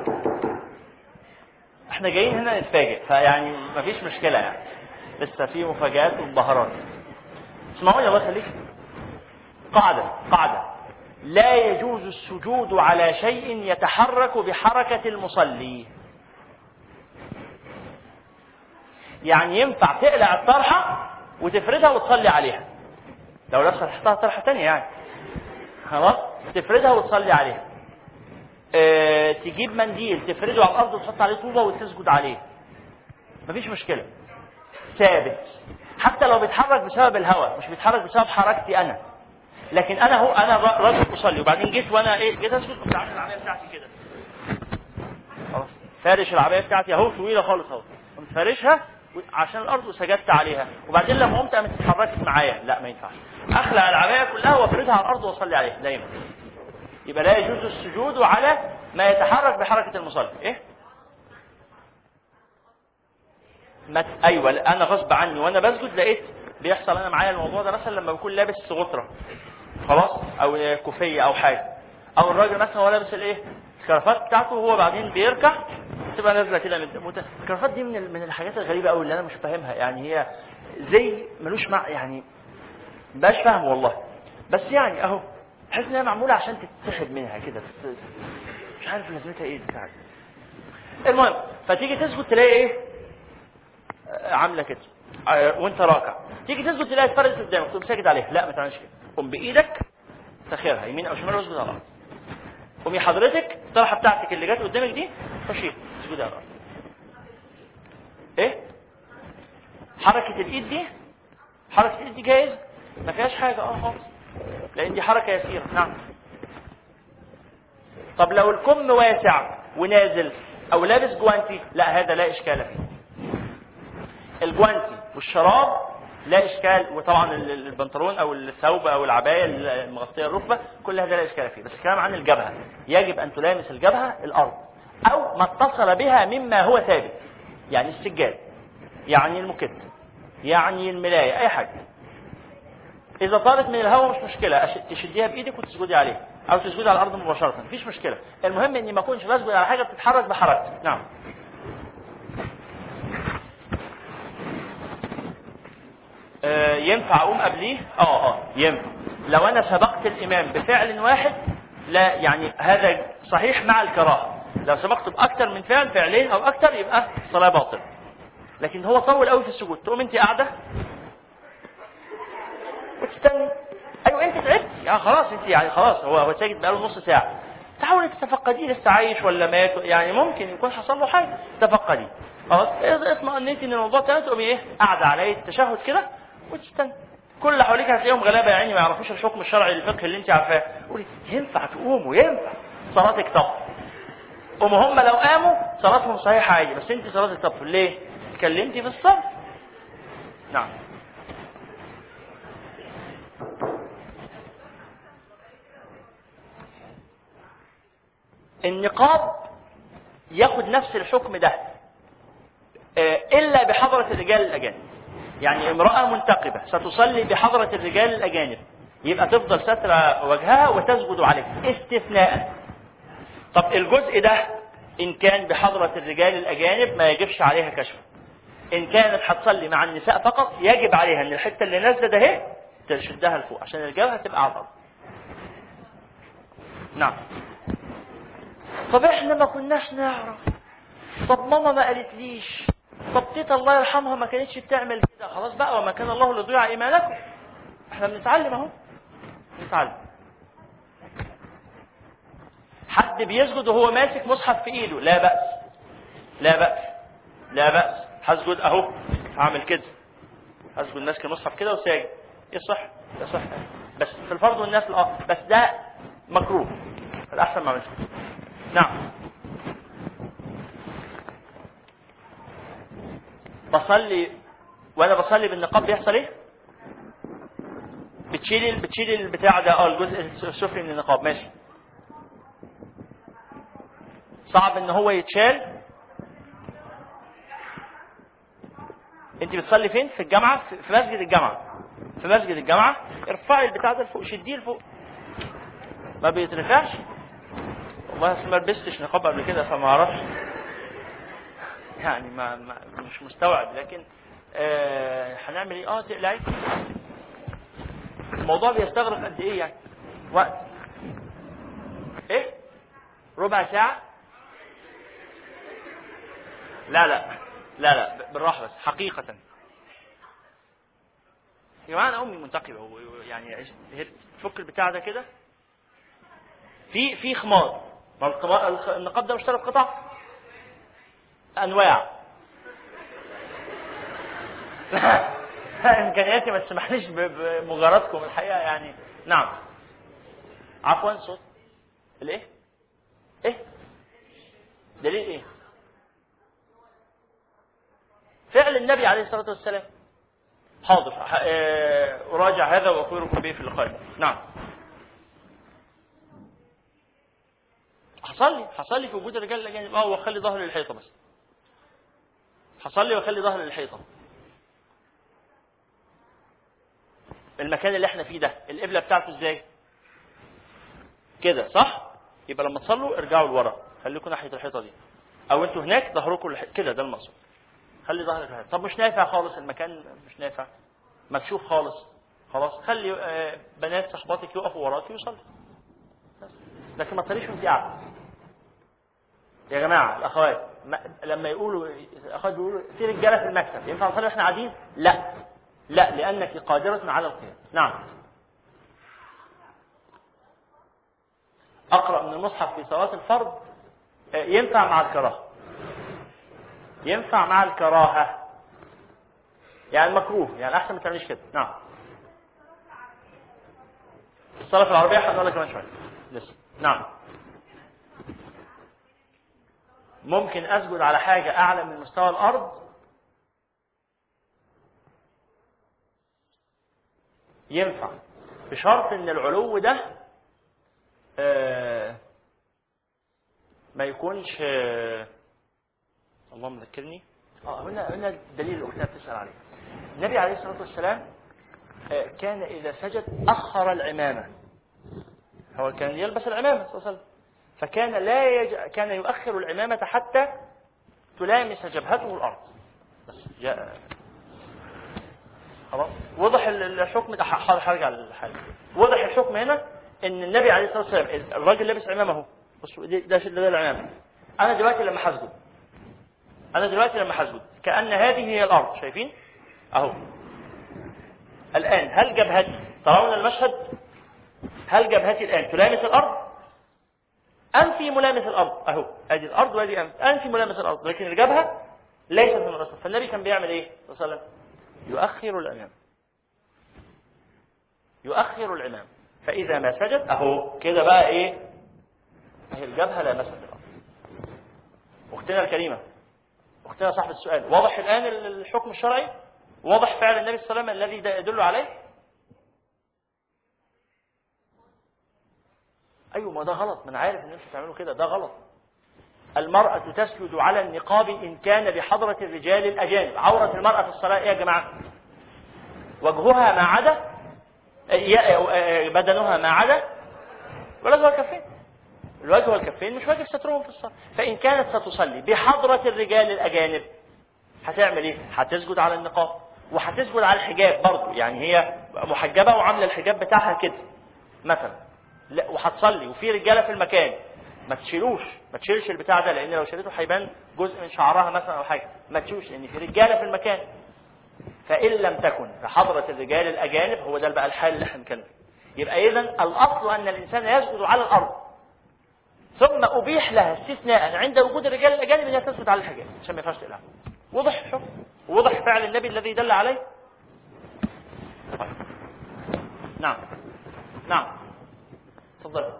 احنا جايين هنا نتفاجئ، فيعني مفيش مشكلة، يعني لسه في مفاجآت ومبهرات. اسمعوني الله يخليك. قاعدة قاعدة لا يجوز السجود على شيء يتحرك بحركة المصلي. يعني ينفع تقلع الطرحة وتفردها وتصلي عليها، لو لابسة تحتها طرحة تانية يعني، خلاص تفردها وتصلي عليها. اه تجيب منديل تفرده على الارض وتحط عليه طوبه وتسجد عليه، مفيش مشكله، ثابت. حتى لو بيتحرك بسبب الهواء، مش بيتحرك بسبب حركتي انا. لكن انا هو انا راجل اصلي وبعدين جيت وانا ايه جيت اسجد، كنت عامل العبايه بتاعتي كده خلاص، فارش العبايه بتاعتي اهو طويله خالص اهو، قمت فارشها عشان الارض وسجدت عليها، وبعدين لما قمت قامت اتحركت معايا، لا ما ينفعش. اخلع العبايه كلها وافردها على الارض واصلي عليها دايما. يبقى لا يجوز السجود على ما يتحرك بحركه المصلي. ايه مت... ايوه انا غصب عني وانا بسجد لقيت بيحصل انا معايا الموضوع ده، مثلا لما بكون لابس غطره خلاص او كوفيه او حاجه، او الراجل مثلا هو لابس الايه الكرافات بتاعته وهو بعدين بيركع تبقى نازله كده من الكرافات دي من من الحاجات الغريبه قوي اللي انا مش فاهمها، يعني هي زي ملوش مع يعني مبقاش فاهم والله، بس يعني اهو تحس انها معموله عشان تتسحب منها كده، مش عارف لازمتها ايه بتاع. المهم فتيجي تسجد تلاقي ايه عامله كده وانت راكع، تيجي تسجد تلاقي اتفرجت قدامك تقوم ساجد عليها، لا ما تعملش كده، قوم بايدك تاخرها يمين او شمال واسجد على الارض. قومي حضرتك الطرحه بتاعتك اللي جت قدامك دي خشي اسجدي على الارض. ايه حركه الايد دي حركه الايد دي جايز ما فيهاش حاجه اه خالص، لان دي حركه يسيره. نعم. طب لو الكم واسع ونازل او لابس جوانتي، لا هذا لا اشكال فيه. الجوانتي والشراب لا اشكال، وطبعا البنطلون او الثوب او العبايه المغطيه الركبه كل هذا لا اشكال فيه، بس الكلام عن الجبهه يجب ان تلامس الجبهه الارض او ما اتصل بها مما هو ثابت، يعني السجاد، يعني المكت، يعني الملايه، اي حاجه. اذا طارت من الهواء مش مشكله، تشديها بايدك وتسجدي عليها او تسجدي على الارض مباشره، مفيش مشكله. المهم اني ما اكونش بسجد على حاجه بتتحرك بحركتي. نعم. آه ينفع اقوم قبليه؟ اه اه ينفع لو انا سبقت الامام بفعل واحد، لا يعني هذا صحيح مع الكراهه. لو سبقت باكثر من فعل، فعلين او اكثر، يبقى الصلاه باطله. لكن هو طول قوي في السجود، تقوم انت قاعده وتستني. ايوه انت تعبت يعني خلاص، انت يعني خلاص هو هو ساجد بقاله نص ساعه، تحاولي تتفقديه لسه عايش ولا مات، يعني ممكن يكون حصل له حاجه، تفقديه خلاص. اطمئنيتي ان الموضوع تمام، تقومي ايه قاعده على التشهد كده وتستنى. كل اللي حواليك هتلاقيهم غلابه يعني ما يعرفوش الحكم الشرعي الفقه اللي انت عارفاه، قولي ينفع تقوموا، ينفع صلاتك تبطل. هم هم لو قاموا صلاتهم صحيحه عادي، بس انت صلاتك تبطل ليه؟ اتكلمتي في الصف. نعم. النقاب ياخد نفس الحكم ده الا بحضره الرجال الاجانب. يعني امراه منتقبه ستصلي بحضره الرجال الاجانب، يبقى تفضل ستر وجهها وتسجد عليه استثناء. طب الجزء ده ان كان بحضره الرجال الاجانب ما يجبش عليها كشف. ان كانت هتصلي مع النساء فقط يجب عليها ان الحته اللي نازله ده اهي تشدها لفوق عشان الجبهه تبقى على الارض. نعم. طب احنا ما كناش نعرف، طب ماما ما قالتليش، طب تيتا الله يرحمها ما كانتش بتعمل كده، خلاص بقى وما كان الله ليضيع ايمانكم. احنا بنتعلم اهو، بنتعلم. حد بيسجد وهو ماسك مصحف في ايده، لا بأس لا بأس لا بأس، هسجد اهو هعمل كده، هسجد ماسك المصحف كده وساجد، يصح يصح، بس في الفرض والنفل اه، بس ده مكروه، الاحسن ما عملش. نعم. بصلي وانا بصلي بالنقاب بيحصل ايه؟ بتشيل بتشيل البتاع ده اه الجزء السفلي من النقاب، ماشي. صعب ان هو يتشال. انت بتصلي فين؟ في الجامعه، في مسجد الجامعه. في مسجد الجامعه ارفعي البتاع ده لفوق، شديه لفوق. ما بيترفعش. والله ما لبستش نقاب قبل كده فما اعرفش يعني ما, ما مش مستوعب، لكن آه هنعمل ايه؟ اه تقلعي. الموضوع بيستغرق قد ايه يعني؟ وقت ايه؟ ربع ساعه؟ لا لا لا لا بالراحه بس حقيقه. يا جماعه انا امي منتقبه يعني هي تفك البتاع ده كده، في في خمار ما النقاب ده مشترك قطع انواع. امكانياتي ما تسمحليش بمجاردكم الحقيقه يعني. نعم عفوا صوت الايه ايه دليل ايه؟ فعل النبي عليه الصلاه والسلام. حاضر اراجع هذا واخبركم به في اللقاء. نعم حصل لي حصل لي في وجود الرجال الاجانب. اه واخلي ظهري للحيطه بس. حصل لي واخلي ظهري للحيطه. المكان اللي احنا فيه ده القبله بتاعته ازاي؟ كده صح؟ يبقى لما تصلوا ارجعوا لورا، خليكم ناحيه الحيطه دي، او انتوا هناك ظهركم لح... كده، ده المقصود. خلي ظهرك للحيطه. طب مش نافع خالص المكان، مش نافع مكشوف خالص، خلاص خلي آه بنات صحباتك يقفوا وراكي ويصلوا، لكن ما تصليش وانت قاعده. يا جماعه الاخوات لما يقولوا الاخوات بيقولوا في رجاله في المكتب ينفع نصلي واحنا قاعدين؟ لا لا، لانك قادره على القيام. نعم اقرا من المصحف في صلاه الفرض ينفع مع الكراهه، ينفع مع الكراهه يعني مكروه، يعني احسن ما تعمليش كده. نعم الصلاه في العربيه هنقول لك كمان شويه لسه. نعم ممكن اسجد على حاجه اعلى من مستوى الارض، ينفع بشرط ان العلو ده آه ما يكونش آه اللهم ذكرني. اه هنا هنا الدليل اللي اختنا بتسال عليه. النبي عليه الصلاه والسلام آه كان اذا سجد اخر العمامه. هو كان يلبس العمامه صلى الله عليه وسلم، فكان لا يج... كان يؤخر العمامه حتى تلامس جبهته الارض. بس جاء خلاص وضح الحكم ده. هرجع للحاله. وضح الحكم هنا ان النبي عليه الصلاه والسلام الراجل لابس عمامه اهو، بصوا ده ده, ده العمامه. انا دلوقتي لما هسجد انا دلوقتي لما هسجد كأن هذه هي الارض، شايفين اهو. الان هل جبهتي، ترون المشهد، هل جبهتي الان تلامس الارض؟ انفي ملامس الارض اهو، ادي الارض وادي انف، انفي ملامس الارض، لكن الجبهه ليست من الرسول. فالنبي كان بيعمل ايه صلى الله عليه وسلم؟ يؤخر الامام، يؤخر الامام، فاذا ما سجد اهو كده بقى ايه، اهي الجبهه لامست الارض. اختنا الكريمه، اختنا صاحب السؤال، واضح الان الحكم الشرعي؟ واضح فعل النبي صلى الله عليه وسلم الذي يدل عليه؟ ايوه ما ده غلط، ما انا عارف ان انتوا بتعملوا كده، ده غلط. المرأة تسجد على النقاب إن كان بحضرة الرجال الأجانب. عورة المرأة في الصلاة إيه يا جماعة؟ وجهها ما عدا، بدنها ما عدا الوجه والكفين. الوجه والكفين مش واجب سترهم في الصلاة. فإن كانت ستصلي بحضرة الرجال الأجانب هتعمل إيه؟ هتسجد على النقاب وهتسجد على الحجاب برضو، يعني هي محجبة وعاملة الحجاب بتاعها كده مثلا، لا وهتصلي وفي رجالة في المكان، ما تشيلوش، ما تشيلش البتاع ده، لان لو شيلته هيبان جزء من شعرها مثلا او حاجه. ما تشيلوش لان في رجاله في المكان. فان لم تكن في حضره الرجال الاجانب، هو ده بقى الحال اللي احنا بنتكلم فيه. يبقى اذا الاصل ان الانسان يسجد على الارض، ثم ابيح لها استثناء عند وجود الرجال الاجانب ان تسجد على الحجاب عشان ما ينفعش تقلعها. وضح الحكم، وضح فعل النبي الذي دل عليه. طيب. نعم نعم تفضل.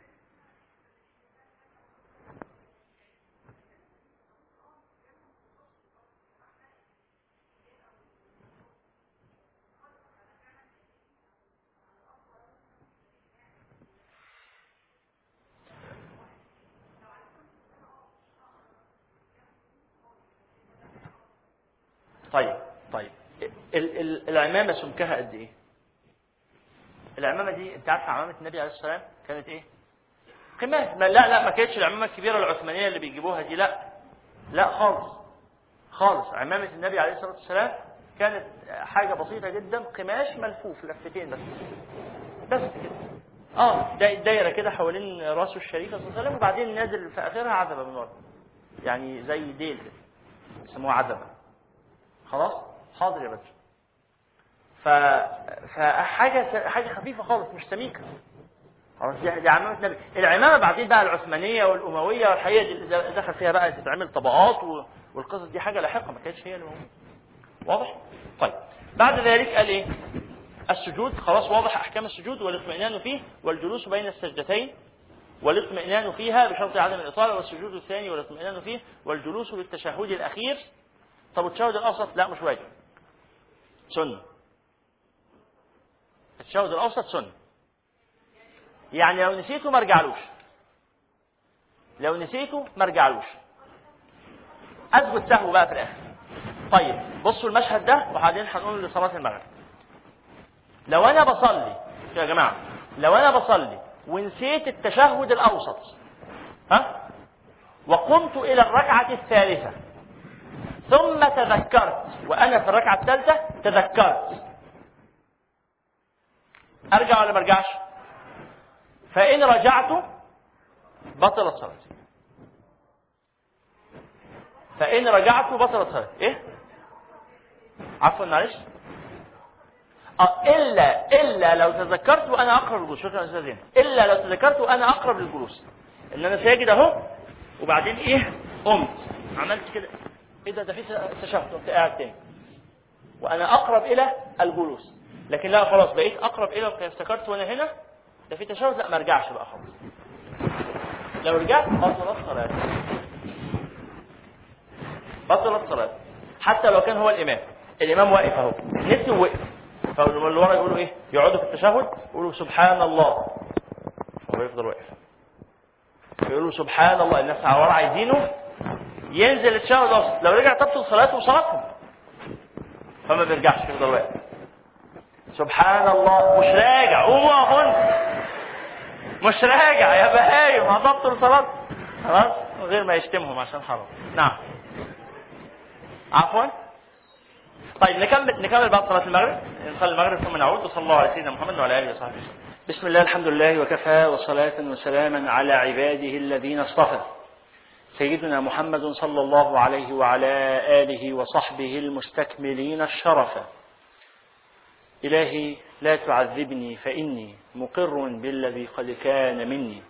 طيب طيب ال- ال- العمامة سمكها قد ايه؟ العمامة دي انت عارف عمامة النبي عليه الصلاة والسلام كانت ايه؟ قماش. لا لا ما كانتش العمامة الكبيرة العثمانية اللي بيجيبوها دي، لا لا خالص خالص. عمامة النبي عليه الصلاة والسلام كانت حاجة بسيطة جدا، قماش ملفوف لفتين بس بس كده. اه دايرة كده حوالين راسه الشريفة صلى الله عليه وسلم، وبعدين نازل في اخرها عذبة من ورا، يعني زي ديل كده يسموها عذبة. خلاص حاضر يا بدر. ف... فحاجة حاجة خفيفة خالص مش سميكة. خلاص دي, دي عمامة النبي. العمامة بعدين بقى العثمانية والأموية والحقيقة دي دخل فيها بقى تتعمل طبقات، والقصص دي حاجة لاحقة ما كانتش هي اللي موجودة. واضح؟ طيب بعد ذلك قال ايه؟ السجود، خلاص واضح احكام السجود والاطمئنان فيه والجلوس بين السجدتين والاطمئنان فيها بشرط عدم الإطالة، والسجود الثاني والاطمئنان فيه والجلوس للتشهد الأخير. طب التشهد الأوسط لا مش واجب، سنة. التشهد الأوسط سنة، يعني لو نسيته ما ارجعلوش، لو نسيته ما ارجعلوش اسجد سهو بقى في الاخر. طيب بصوا المشهد ده وبعدين هنقول لصلاه المغرب. لو انا بصلي يا جماعه، لو انا بصلي ونسيت التشهد الاوسط ها وقمت الى الركعه الثالثه ثم تذكرت وانا في الركعه الثالثه تذكرت، ارجع ولا ما ارجعش؟ فإن رجعت بطلت صلاتي، فإن رجعت بطلت صلاتي. إيه؟ عفوا معلش. أه إلا إلا لو تذكرت وأنا أقرب للجلوس. شكرا يا أستاذ زين. إلا لو تذكرت وأنا أقرب للجلوس، إن أنا ساجد أهو وبعدين إيه؟ قمت عملت كده، إيه ده ده في تشهد، قمت قاعد تاني وأنا أقرب إلى الجلوس. لكن لا خلاص بقيت أقرب إلى، افتكرت وأنا هنا ده في تشهد، لا ما ارجعش بقى خالص. لو رجعت بطلت صلاتي، بطلت صلاتي حتى لو كان هو الامام، الامام واقف اهو نسي ووقف، فاللي ورا يقولوا ايه؟ يقعدوا في التشهد يقولوا سبحان الله، هو يفضل واقف يقولوا سبحان الله. الناس على ورا عايزينه ينزل التشهد اصلا، لو رجع تبطل صلاته وصلاتهم، فما بيرجعش يفضل واقف سبحان الله. مش راجع، قوموا اهون، مش راجع يا بهايم هتبطل صلاة خلاص غير ما يشتمهم عشان حرام. نعم عفوا. طيب نكمل نكمل بعد صلاة المغرب، نصلي المغرب ثم نعود. وصلى الله على سيدنا محمد وعلى اله وصحبه وسلم. بسم الله الحمد لله وكفى، وصلاة وسلاما على عباده الذين اصطفى، سيدنا محمد صلى الله عليه وعلى آله وصحبه المستكملين الشرفا. إلهي لا تعذبني فإني مقر بالذي قد كان مني،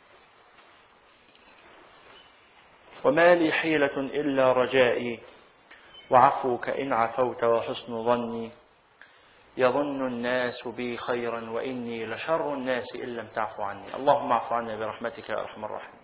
وما لي حيلة إلا رجائي، وعفوك إن عفوت وحسن ظني. يظن الناس بي خيرا وإني لشر الناس إن لم تعفو عني. اللهم اعف عنا برحمتك يا أرحم الراحمين.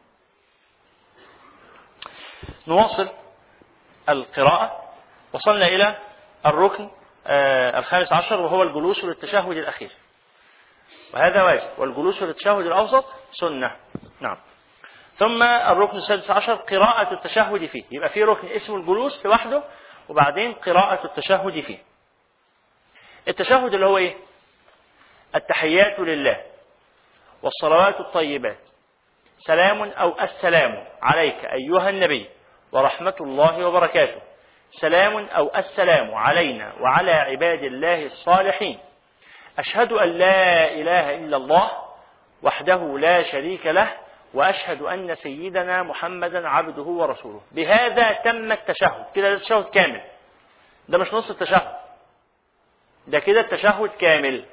نواصل القراءة. وصلنا إلى الركن آه الخامس عشر وهو الجلوس للتشهد الأخير، وهذا واجب، والجلوس للتشهد الأوسط سنة. نعم. ثم الركن السادس عشر قراءة التشهد فيه. يبقى في ركن اسمه الجلوس لوحده، وبعدين قراءة التشهد فيه. التشهد اللي هو ايه؟ التحيات لله والصلوات الطيبات، سلام أو السلام عليك أيها النبي ورحمة الله وبركاته، سلام أو السلام علينا وعلى عباد الله الصالحين، أشهد أن لا إله إلا الله وحده لا شريك له، وأشهد أن سيدنا محمدا عبده ورسوله. بهذا تم التشهد. كده ده التشهد كامل، ده مش نص التشهد، ده كده التشهد كامل.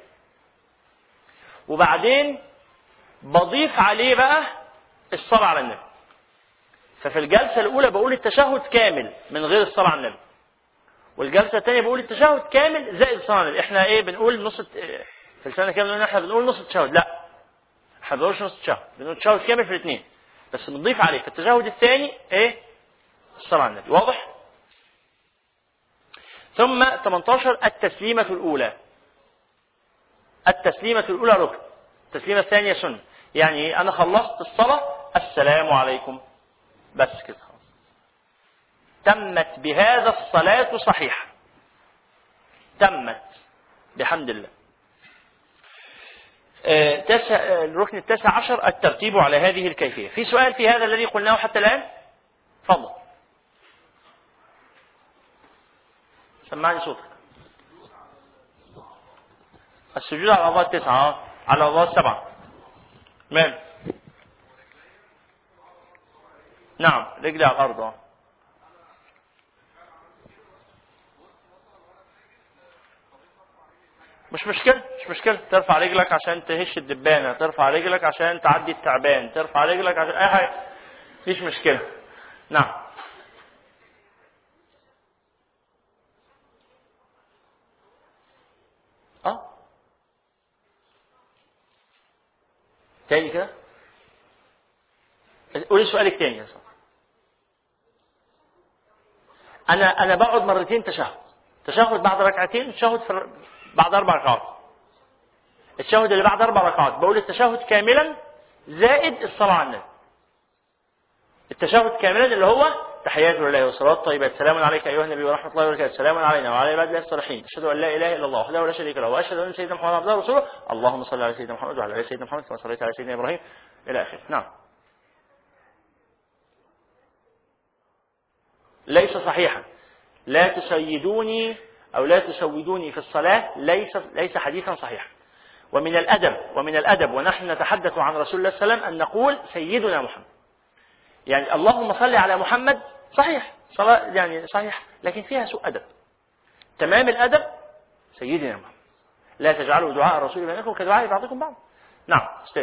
وبعدين بضيف عليه بقى الصلاة على النبي. ففي الجلسة الأولى بقول التشهد كامل من غير الصلاة على النبي، والجلسة الثانية بقول التشهد كامل زائد الصلاة على النبي. احنا ايه بنقول نص في السنة كامل؟ احنا بنقول نص التشهد، لا احنا ما بنقولش نص التشهد، بنقول التشهد كامل في الاثنين، بس بنضيف عليه في التشهد الثاني ايه؟ الصلاة على النبي. واضح؟ ثم ثمانية عشر التسليمة الأولى. التسليمة الأولى ركن، التسليمة الثانية سنة. يعني أنا خلصت الصلاة السلام عليكم، بس كده خلاص، تمت بهذا الصلاة صحيحة، تمت بحمد الله. آه تسع الركن التاسع عشر الترتيب على هذه الكيفية. في سؤال في هذا الذي قلناه حتى الآن؟ تفضل سمعني صوتك. السجود على الأعضاء التسعة، على الأعضاء السبعة. مال نعم، رجلي على الأرض. مش مشكلة مش مشكلة ترفع رجلك عشان تهش الدبانة، ترفع رجلك عشان تعدي التعبان، ترفع رجلك عشان أي حاجة، مفيش مشكلة. نعم. اه تاني كده، قولي سؤالك تاني يا صاحبي. انا انا بقعد مرتين تشهد، تشهد بعد ركعتين، تشهد في بعد اربع ركعات. التشهد اللي بعد اربع ركعات بقول التشهد كاملا زائد الصلاه على النبي. التشهد كاملا اللي هو تحيات لله والصلاه الطيبات، سلام عليك ايها النبي ورحمه الله وبركاته، سلام علينا وعلى عباد الله الصالحين، اشهد ان لا اله الا الله وحده لا شريك له واشهد ان سيدنا محمد عبده ورسوله، اللهم صل على سيدنا محمد وعلى ال سيدنا محمد كما صليت على سيدنا ابراهيم الى اخره. نعم. ليس صحيحا. لا تسيدوني او لا تسودوني في الصلاه، ليس ليس حديثا صحيحا. ومن الادب ومن الادب ونحن نتحدث عن رسول الله صلى الله عليه وسلم ان نقول سيدنا محمد. يعني اللهم صل على محمد صحيح، صلاة يعني صحيح، لكن فيها سوء أدب. تمام الأدب سيدنا محمد. لا تجعلوا دعاء الرسول بينكم كدعاء بعضكم بعض. نعم أستاذ.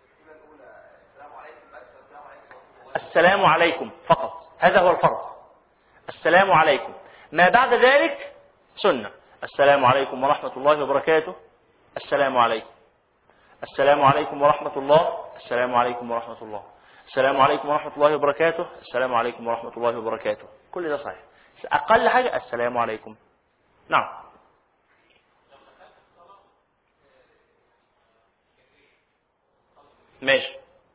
السلام عليكم فقط، هذا هو الفرض. السلام عليكم، ما بعد ذلك سنة. السلام عليكم ورحمة الله وبركاته، السلام عليكم، السلام عليكم ورحمة الله، السلام عليكم ورحمة الله، السلام عليكم ورحمة الله وبركاته، السلام عليكم ورحمة الله وبركاته. كل ده صحيح. أقل حاجة السلام عليكم. نعم. ماشي.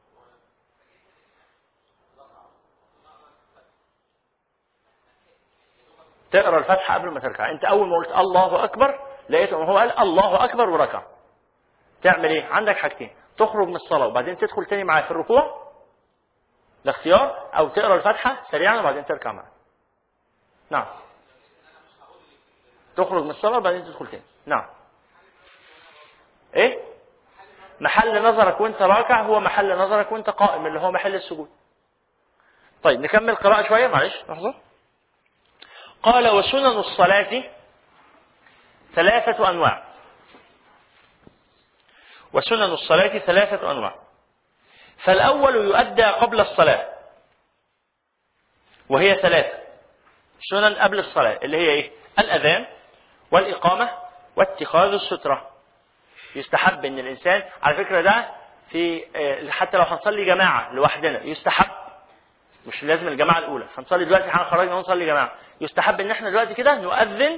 تقرأ الفاتحة قبل ما تركع. أنت أول ما قلت الله أكبر لقيته هو قال الله أكبر وركع. تعمل إيه؟ عندك حاجتين، تخرج من الصلاة وبعدين تدخل تاني معاه في الركوع، ده اختيار، او تقرا الفاتحه سريعا وبعدين تركع معاه. نعم. تخرج من الصلاه وبعدين تدخل تاني. نعم. ايه؟ محل نظرك وانت راكع هو محل نظرك وانت قائم، اللي هو محل السجود. طيب نكمل قراءه شويه، معلش لحظه. قال وسنن الصلاه ثلاثه انواع. وسنن الصلاه ثلاثه انواع. فالأول يؤدى قبل الصلاة، وهي ثلاثة سنن قبل الصلاة، اللي هي إيه؟ الأذان والإقامة واتخاذ السترة. يستحب إن الإنسان، على فكرة ده في حتى لو هنصلي جماعة لوحدنا يستحب، مش لازم الجماعة الأولى، هنصلي دلوقتي احنا خرجنا ونصلي جماعة، يستحب إن احنا دلوقتي كده نؤذن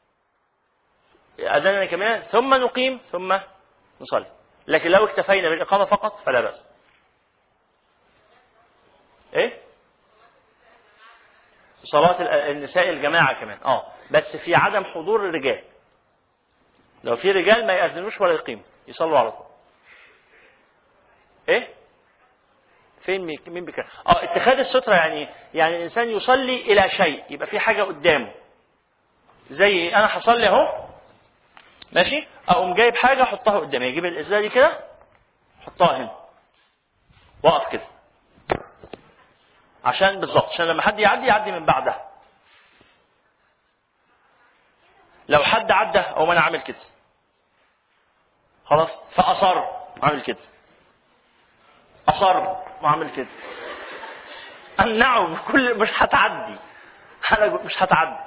أذاننا كمان ثم نقيم ثم نصلي. لكن لو اكتفينا بالإقامة فقط فلا بأس. ايه؟ صلاة النساء الجماعة كمان اه بس في عدم حضور الرجال. لو في رجال ما يأذنوش ولا يقيموا، يصلوا على طول. ايه؟ فين مين بكره؟ اه اتخاذ السترة يعني يعني الانسان يصلي الى شيء، يبقى في حاجة قدامه. زي انا هصلي اهو ماشي، اقوم جايب حاجة احطها قدامي، اجيب الازازة دي كده احطها هنا واقف كده عشان بالظبط عشان لما حد يعدي يعدي من بعدها. لو حد عدى او ما انا عامل كده خلاص، فاصر عامل كده، اصر وعامل كده، امنعه بكل، مش هتعدي، انا مش هتعدي.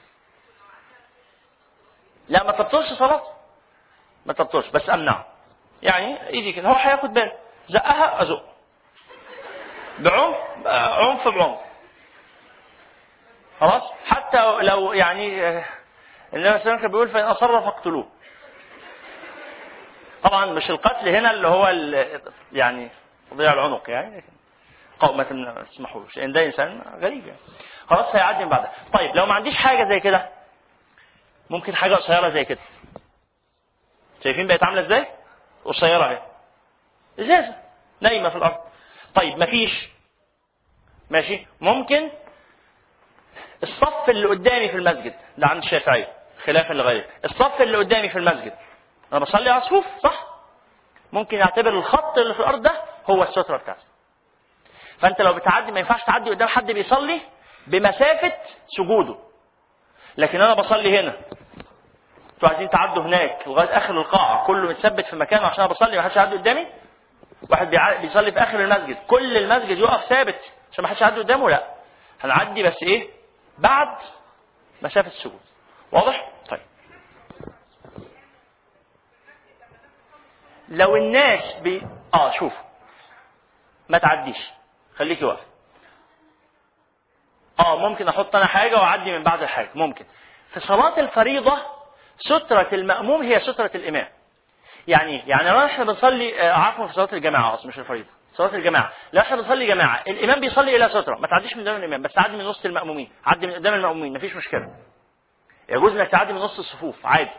لا ما تبطلش صلاته، ما تبطلش، بس امنعه. يعني ايدي كده هو هياخد باله، زقها ازق بعمق، عنف بعمق خلاص. حتى لو يعني النبي صلى الله عليه وسلم كان بيقول فإن أصر فاقتلوه. طبعا مش القتل هنا اللي هو يعني تضييع العنق، يعني قومة ما تسمحوش، لأن ده إنسان غريب يعني. خلاص هيعدي من بعدها. طيب لو ما عنديش حاجة زي كده، ممكن حاجة قصيرة زي كده. شايفين بقت عاملة ازاي؟ قصيرة اهي، ازازة نايمة في الأرض. طيب مفيش، ماشي، ممكن الصف اللي قدامي في المسجد، ده عند الشافعية خلافا لغيره، الصف اللي قدامي في المسجد انا بصلي على صفوف صح، ممكن يعتبر الخط اللي في الارض ده هو السترة بتاعته. فانت لو بتعدي ما ينفعش تعدي قدام حد بيصلي بمسافة سجوده، لكن انا بصلي هنا انتوا عايزين تعدوا هناك لغايه اخر القاعه كله متثبت في مكانه عشان أنا بصلي ما حدش يعدي قدامي؟ واحد بيصلي في اخر المسجد كل المسجد يقف ثابت عشان ما حدش يعدي قدامه؟ لا، هنعدي بس ايه بعد مسافه السجود. واضح؟ طيب لو الناس بي... اه شوف ما تعديش خليكي واقف. اه ممكن احط انا حاجه واعدي من بعد الحاجه. ممكن في صلاه الفريضه ستره المأموم هي ستره الامام. يعني يعني لو احنا بنصلي آه عفوا في صلاه الجماعه اصلا مش الفريضه، صلاه الجماعه لو احنا بنصلي جماعه الامام بيصلي الى ستره ما تعديش من قدام الامام، بس تعدي من وسط المأمومين، عدي من قدام المأمومين مفيش مشكله. يجوز انك تعدي من نص الصفوف عادي.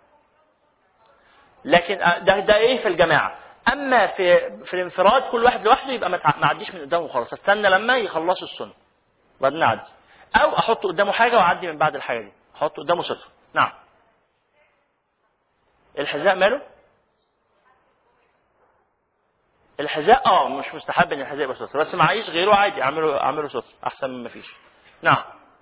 لكن ده ده ايه في الجماعه. اما في في الانفراد كل واحد لوحده يبقى ما تعديش من قدامه خالص، استنى لما يخلصوا السنه بعدين اعدي، او احط قدامه حاجه واعدي من بعد الحاجه دي، احط قدامه ستره. نعم. الحذاء ماله؟ الحذاء اه مش مستحب ان الحذاء يبقى ستره، بس معيش غيره عادي اعمله اعمله ستره احسن من ما فيش. نعم.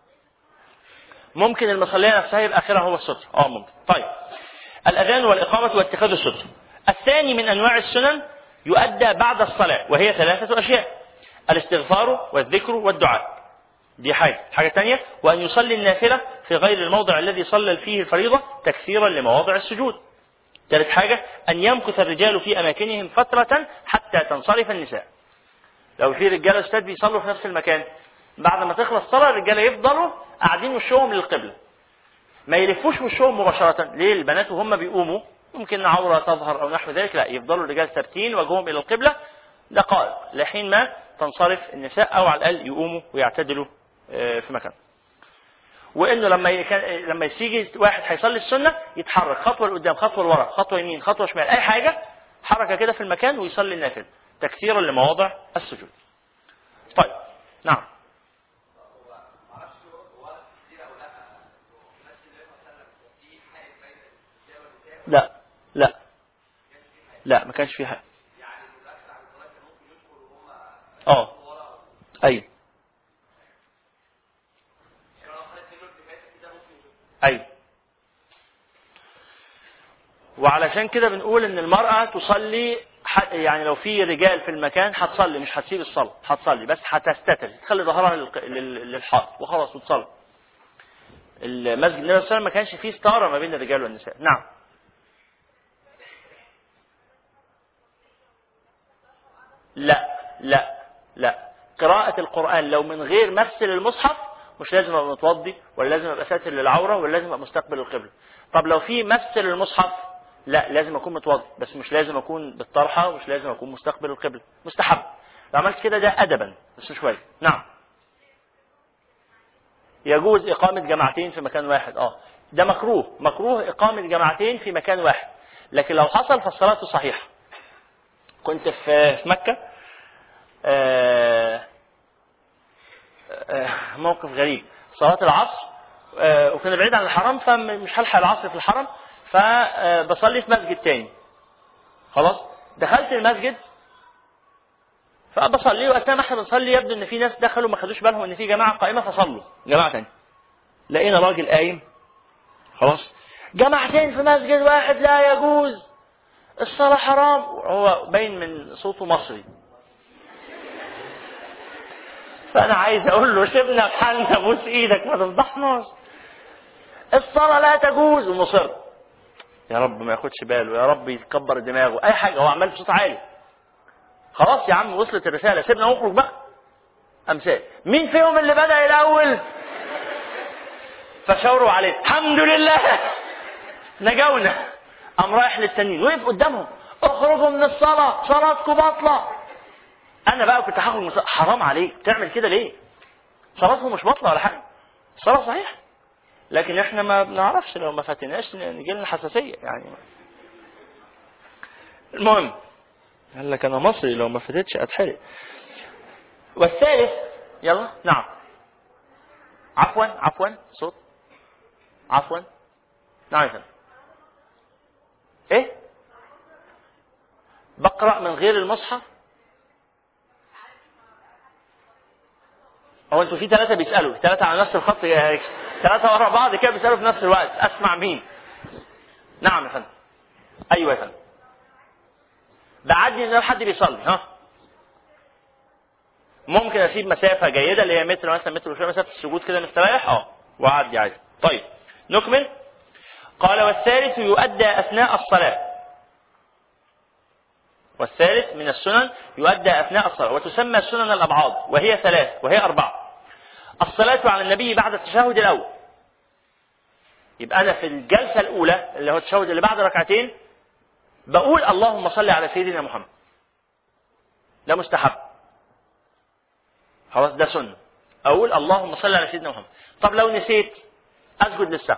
ممكن المصليه نفسها يبقى اخرها هو الستر، اه ممكن. طيب الاذان والاقامه واتخاذ الستر. الثاني من انواع السنن يؤدى بعد الصلاه وهي ثلاثه اشياء: الاستغفار والذكر والدعاء، دي حاجه. حاجه ثانيه وان يصلي النافله في غير الموضع الذي صلى فيه الفريضه تكثيرا لمواضع السجود. ثالث حاجه ان يمكث الرجال في اماكنهم فتره حتى تنصرف النساء. لو في رجاله استاذ بيصلوا في نفس المكان بعد ما تخلص الصلاه الرجاله يفضلوا قاعدين وشهم للقبله، ما يلفوش وشهم مباشره. ليه؟ البنات وهم بيقوموا ممكن عوره تظهر او نحو ذلك، لا يفضلوا الرجال ثابتين وجههم الى القبله دقائق لحين ما تنصرف النساء، او على الاقل يقوموا ويعتدلوا في مكان. وانه لما يكن... لما يجي واحد هيصلي السنه يتحرك خطوه لقدام خطوه لورا خطوه يمين خطوه شمال اي حاجه، حركه كده في المكان ويصلي النافله تكثيرا لمواضع السجود. طيب نعم. لا لا لا ما كانش في حاجه. اه ايوه ايوه. وعلشان كده بنقول ان المرأة تصلي، يعني لو في رجال في المكان هتصلي مش هتسيب الصلاة، هتصلي بس هتستتر تخلي ظهرها للحائط وخلاص وتصلي. المسجد النبي صلى الله عليه وسلم ما كانش فيه ستارة ما بين الرجال والنساء. نعم. لا لا لا قراءة القرآن لو من غير مس المصحف مش لازم ابقى متوضي ولا لازم ابقى ساتر للعورة ولا لازم ابقى مستقبل القبلة. طب لو في مس للمصحف لا لازم اكون متوضي، بس مش لازم اكون بالطرحة ومش لازم اكون مستقبل القبلة، مستحب. لو عملت كده ده ادبا بس شوية. نعم. يجوز اقامة جماعتين في مكان واحد، اه ده مكروه، مكروه اقامة جماعتين في مكان واحد، لكن لو حصل فالصلاة صحيحة. كنت في في مكة آه آه موقف غريب، صلاة العصر آه وكنا بعيد عن الحرم فمش هلحق العصر في الحرم، فبصلي في مسجد تاني. خلاص دخلت المسجد فبصلي، واثناء ما احنا بنصلي يبدو ان في ناس دخلوا ما خدوش بالهم ان في جماعه قائمه فصلوا جماعه تاني. لقينا راجل قايم خلاص جماعتين في مسجد واحد لا يجوز الصلاه حرام، هو باين من صوته مصري. فانا عايز اقول له سيبنا في حالنا بوس ايدك ما تفضحناش، الصلاه لا تجوز، ومصر يا رب ما ياخدش باله، يا رب يتكبر دماغه اي حاجه، هو عمال بصوت عالي. خلاص يا عم وصلت الرساله سيبنا نخرج بقى. امثال مين فيهم اللي بدا الاول؟ فشاوروا عليه الحمد لله نجونا. قام رايح للتانيين وقف قدامهم اخرجوا من الصلاه صلاتكم باطله. انا بقى كنت هاخد مص... حرام عليك تعمل كده ليه؟ صلاتهم مش باطله ولا حاجه، الصلاه صحيح، لكن احنا ما بنعرفش لو ما فاتناش نجي لنا حساسيه يعني. المهم قال لك انا مصري لو ما فاتتش اتحرق. والثالث يلا نعم. عفوا عفوا صوت عفوا نعم. ايه بقرأ من غير المصحف؟ هو انتوا في ثلاثة بيسألوا، ثلاثة على نفس الخط، ثلاثة ورا بعض كده بيسألوا في نفس الوقت، اسمع مين؟ نعم يا فندم. ايوه يا فندم. بعدي ان حد بيصلي. ها ممكن اسيب مسافه جيده اللي هي متر مثلا، متر وشويه، مسافه السجود كده مستريح اه واعدي عادي. طيب نكمل. قال والثالث يؤدى اثناء الصلاه. والثالث من السنن يؤدى اثناء الصلاه، وتسمى سنن الابعاد، وهي ثلاث وهي اربعه. الصلاه على النبي بعد التشهد الاول. يبقى انا في الجلسه الاولى اللي هو التشهد اللي بعد ركعتين بقول اللهم صل على سيدنا محمد. ده مستحب. خلاص ده سنه. اقول اللهم صل على سيدنا محمد. طب لو نسيت اسجد للسهو.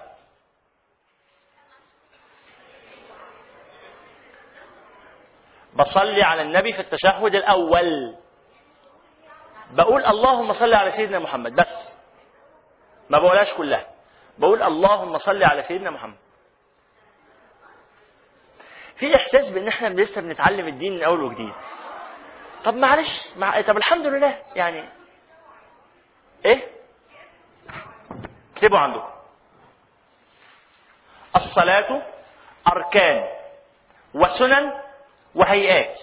بصلي على النبي في التشهد الاول بقول اللهم صل على سيدنا محمد بس، ما بقولهاش كلها، بقول اللهم صل على سيدنا محمد. في احساس بان احنا لسه بنتعلم الدين من اول وجديد. طب معلش مع... طب الحمد لله يعني ايه. اكتبوا عندكم الصلاة اركان وسنن وهيئات.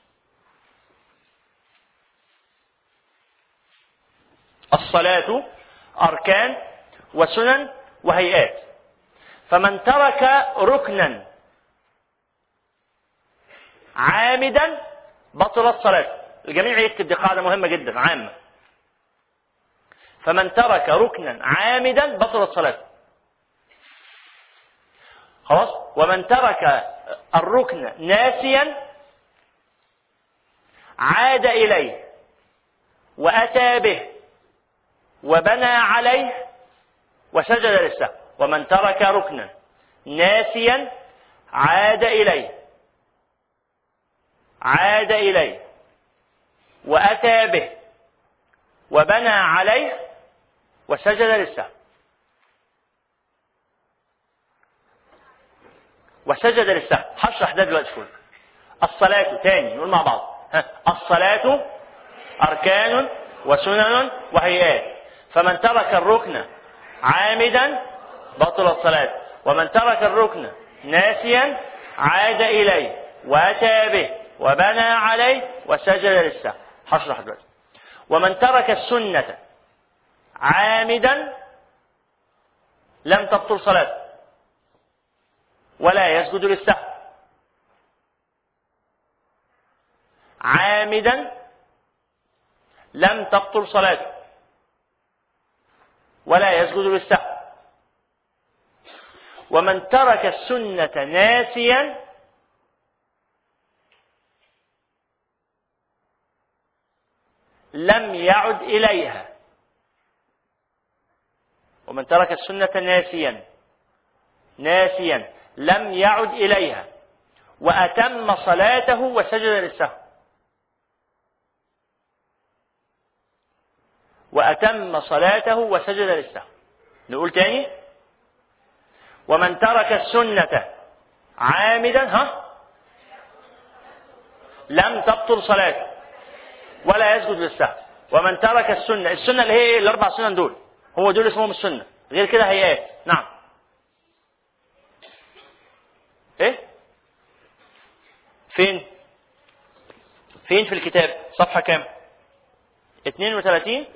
الصلاة اركان وسنن وهيئات، فمن ترك ركنا عامدا بطلت صلاته. الجميع يكتب، دي قاعدة مهمة جدا عامة. فمن ترك ركنا عامدا بطلت صلاته. خلاص. ومن ترك الركن ناسيا عاد إليه وأتى به وبنى عليه وسجد للسهو. ومن ترك ركنا ناسيا عاد إليه عاد إليه وأتى به وبنى عليه وسجد للسهو. وسجد للسهو. هشرح ده دلوقتي كله. الصلاة تاني نقول مع بعض. ها. الصلاة أركان وسنن وهيئات، فمن ترك الركن عامدا بطلت صلاته، ومن ترك الركن ناسيا عاد إليه وأتى به وبنى عليه وسجد للسهو. هشرح دلوقتي. ومن ترك السنة عامدا لم تبطل صلاته ولا يسجد للسهو. عامدا لم تبطل صلاته ولا يسجد للسهو. ومن ترك السنة ناسيا لم يعد إليها. ومن ترك السنة ناسيا ناسيا لم يعد إليها وأتم صلاته وسجد للسهو. وأتم صلاته وسجد للسهو. نقول تاني. ومن ترك السنة عامدا ها لم تبطل صلاته ولا يسجد للسهو. ومن ترك السنة، السنة اللي هي ايه؟ الأربع سنن دول، هو دول اسمهم السنة. غير كده هيئات. نعم. ايه فين فين في الكتاب؟ صفحة كام؟ اثنين وثلاثين.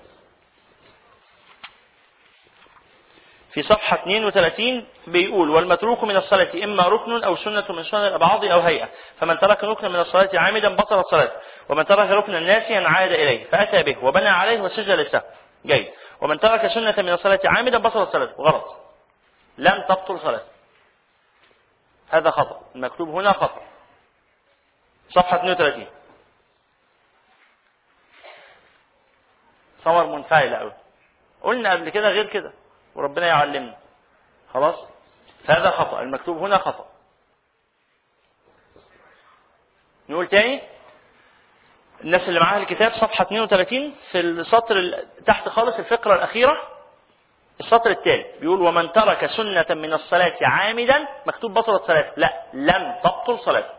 في صفحة اثنين وثلاثين بيقول والمتروك من الصلاة إما ركن أو سنة من سنن الأبعاد أو هيئة، فمن ترك ركنا من الصلاة عامدا بطلت صلاته، ومن ترك ركنا ناسيا عاد إليه فأتى به وبنى عليه وسجد للسهو. جيد. ومن ترك سنة من الصلاة عامدا بطلت صلاته. غلط. لم تبطل صلاته. هذا خطأ. المكتوب هنا خطأ. صفحة اثنين وثلاثين. صور منفعلة أوي. قلنا قبل كده غير كده وربنا يعلمنا. خلاص. فهذا خطأ. المكتوب هنا خطأ. نقول تاني. الناس اللي معاها الكتاب صفحة اثنين وثلاثين في السطر تحت خالص الفقرة الأخيرة السطر التالي بيقول ومن ترك سنة من الصلاة عامدا مكتوب بطلت صلاته. لا، لم تبطل صلاته.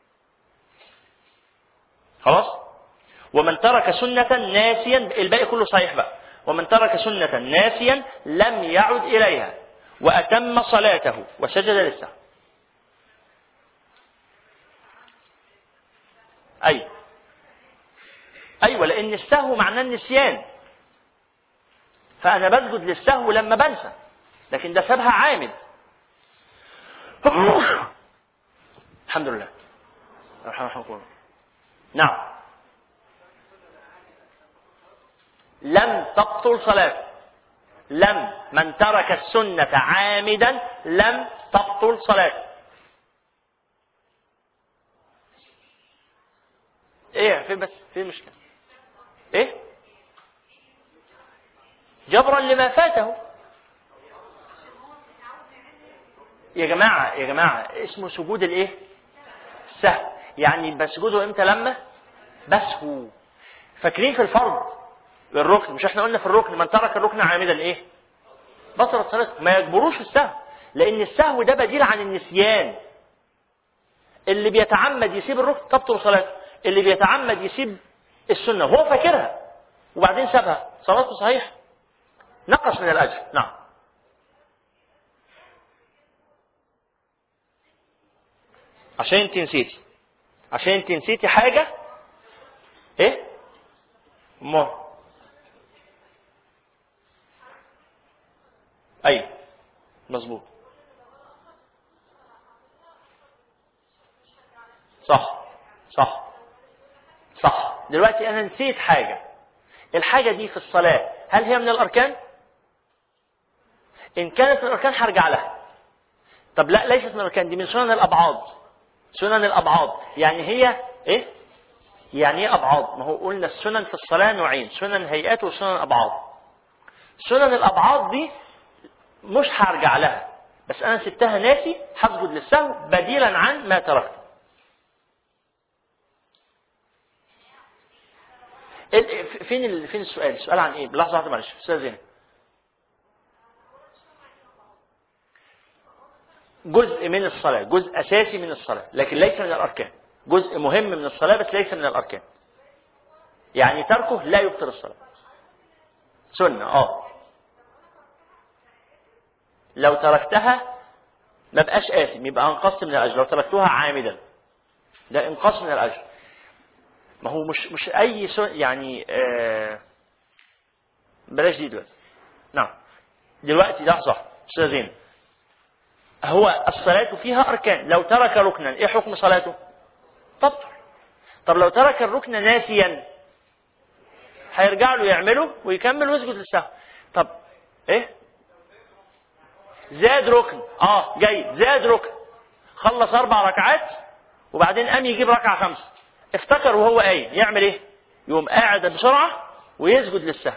خلاص. ومن ترك سنة ناسيا، الباقي كله صحيح بقى. ومن ترك سنة ناسيا لم يعد إليها وأتم صلاته وسجد للسهو. أيوة أيوة لأن السهو معناه النسيان، فأنا بسجد للسهو لما بنسى، لكن ده سابها عامد. الحمد لله. نعم. لم تبطل صلاته. لم، من ترك السنة عامدا لم تبطل صلاته. ايه في بس في مشكلة ايه؟ جبرا لما فاته. يا جماعة يا جماعة اسمه سجود الايه؟ السهو. يعني بسجوده امتى؟ لما بسهو. فاكرين في الفرض الركن، مش احنا قلنا في الركن من ترك الركن عامدا ايه؟ بطلت صلاته. ما يجبروش السهو، لان السهو ده بديل عن النسيان. اللي بيتعمد يسيب الركن تبطل صلاته، اللي بيتعمد يسيب السنة وهو فاكرها وبعدين سابها صلاته صحيح، نقص من الأجر. نعم. عشان انت نسيتي عشان انت نسيتي حاجة ايه؟ ما ايوه مظبوط صح صح صح. دلوقتي انا نسيت حاجة، الحاجة دي في الصلاة هل هي من الاركان؟ ان كانت من الاركان هرجع لها. طب لا ليست من الاركان، دي من سنن الابعاد. سنن الابعاد يعني هي ايه؟ يعني ايه ابعاد؟ ما هو قلنا السنن في الصلاة نوعين، سنن هيئات وسنن ابعاد. سنن الابعاد دي مش هرجع لها، بس انا سبتها ناسي، هسجد للسهو بديلا عن ما تركته. فين فين السؤال؟ السؤال عن ايه؟ بلحظه واحده معلش استاذ زين. جزء من الصلاه، جزء اساسي من الصلاه، لكن ليس من الاركان. جزء مهم من الصلاه بس ليس من الاركان. يعني تركه لا يبطل الصلاه. سنه اه لو تركتها ما بقاش آثم، يبقى انقصت من الاجر. لو تركتها عامدا ده انقاص من الاجر. ما هو مش مش اي سنة يعني آه بلاش دي دلوقتي. نعم. دلوقتي لحظه استاذ زين، هو الصلاة فيها أركان، لو ترك ركنا إيه حكم صلاته؟ تبطل. طب لو ترك الركن ناسيا هيرجع له يعمله ويكمل ويسجد للسهو. طب إيه؟ زاد ركن، آه جيد، زاد ركن، خلص أربع ركعات وبعدين قام يجيب ركعة خمسة، افتكر وهو قايم يعمل إيه؟ يقوم قاعد بسرعة ويسجد للسهو.